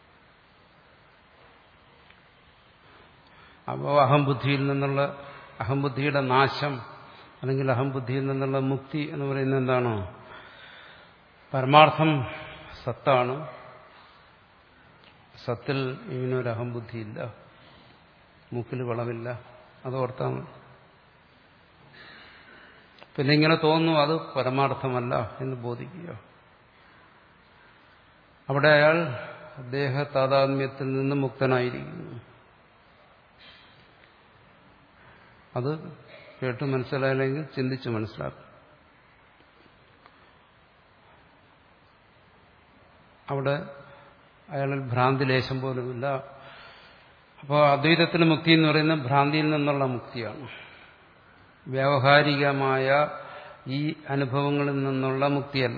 അപ്പോൾ അഹംബുദ്ധിയിൽ നിന്നുള്ള അഹംബുദ്ധിയുടെ നാശം അല്ലെങ്കിൽ അഹംബുദ്ധിയിൽ നിന്നുള്ള മുക്തി എന്ന് പറയുന്നത് എന്താണോ, പരമാർത്ഥം സത്താണ്, സത്തിൽ ഇങ്ങനൊരു അഹംബുദ്ധിയില്ല, മൂക്കിൽ വളവില്ല, അതോർത്താൽ മതി. പിന്നെ ഇങ്ങനെ തോന്നുന്നു അത് പരമാർത്ഥമല്ല എന്ന് ബോധിക്കുക. അവിടെ അയാൾ ദേഹ താതാത്മ്യത്തിൽ നിന്ന് മുക്തനായിരിക്കുന്നു. അത് കേട്ട് മനസ്സിലായില്ലെങ്കിൽ ചിന്തിച്ച് മനസ്സിലാക്കും. അവിടെ അയാളിൽ ഭ്രാന്തി ലേശം പോലുമില്ല. അപ്പോൾ അദ്വൈതത്തിലെ മുക്തി എന്ന് പറയുന്നത് ഭ്രാന്തിയിൽ നിന്നുള്ള മുക്തിയാണ്, വ്യാവഹാരികമായ ഈ അനുഭവങ്ങളിൽ നിന്നുള്ള മുക്തിയല്ല.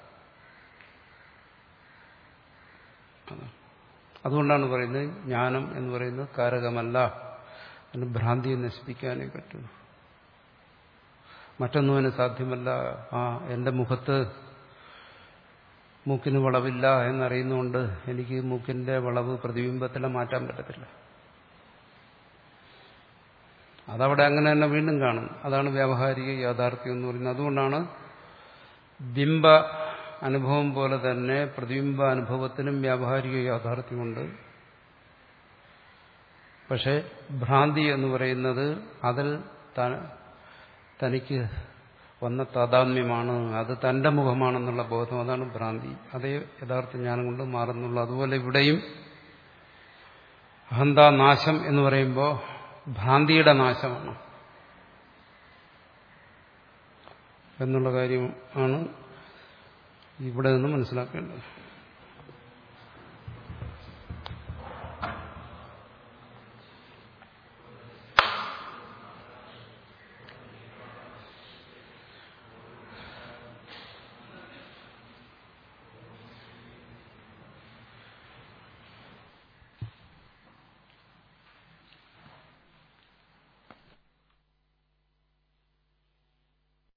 അതുകൊണ്ടാണ് പറയുന്നത് ജ്ഞാനം എന്ന് പറയുന്നത് കാരകമല്ല, അതിന് ഭ്രാന്തിയെ നശിപ്പിക്കാനേ പറ്റൂ, മറ്റൊന്നും അതിന് സാധ്യമല്ല. ആ എന്റെ മുഖത്ത് മൂക്കിന് വളവില്ല എന്നറിയുന്നുകൊണ്ട് എനിക്ക് മൂക്കിന്റെ വളവ് പ്രതിബിംബത്തിലെ മാറ്റാൻ പറ്റത്തില്ല. അതവിടെ അങ്ങനെ തന്നെ വീണ്ടും കാണും. അതാണ് വ്യാവഹാരിക യാഥാർത്ഥ്യം എന്ന് പറയുന്നത്. അതുകൊണ്ടാണ് ബിംബ അനുഭവം പോലെ തന്നെ പ്രതിബിംബ അനുഭവത്തിനും വ്യാവഹാരിക യാഥാർത്ഥ്യമുണ്ട്. പക്ഷെ ഭ്രാന്തി എന്ന് പറയുന്നത് അതിൽ തനിക്ക് വന്ന താതാത്മ്യമാണ്, അത് തന്റെ മുഖമാണെന്നുള്ള ബോധം, അതാണ് ഭ്രാന്തി. അതേ യഥാർത്ഥ ജ്ഞാനം കൊണ്ട് മാറുന്നുള്ളൂ. അതുപോലെ ഇവിടെയും അഹന്താനാശം എന്ന് പറയുമ്പോൾ ഭ്രാന്തിയുടെ നാശമാണ് എന്നുള്ള കാര്യം ആണ് ഇവിടെ നിന്ന് മനസ്സിലാക്കേണ്ടത്.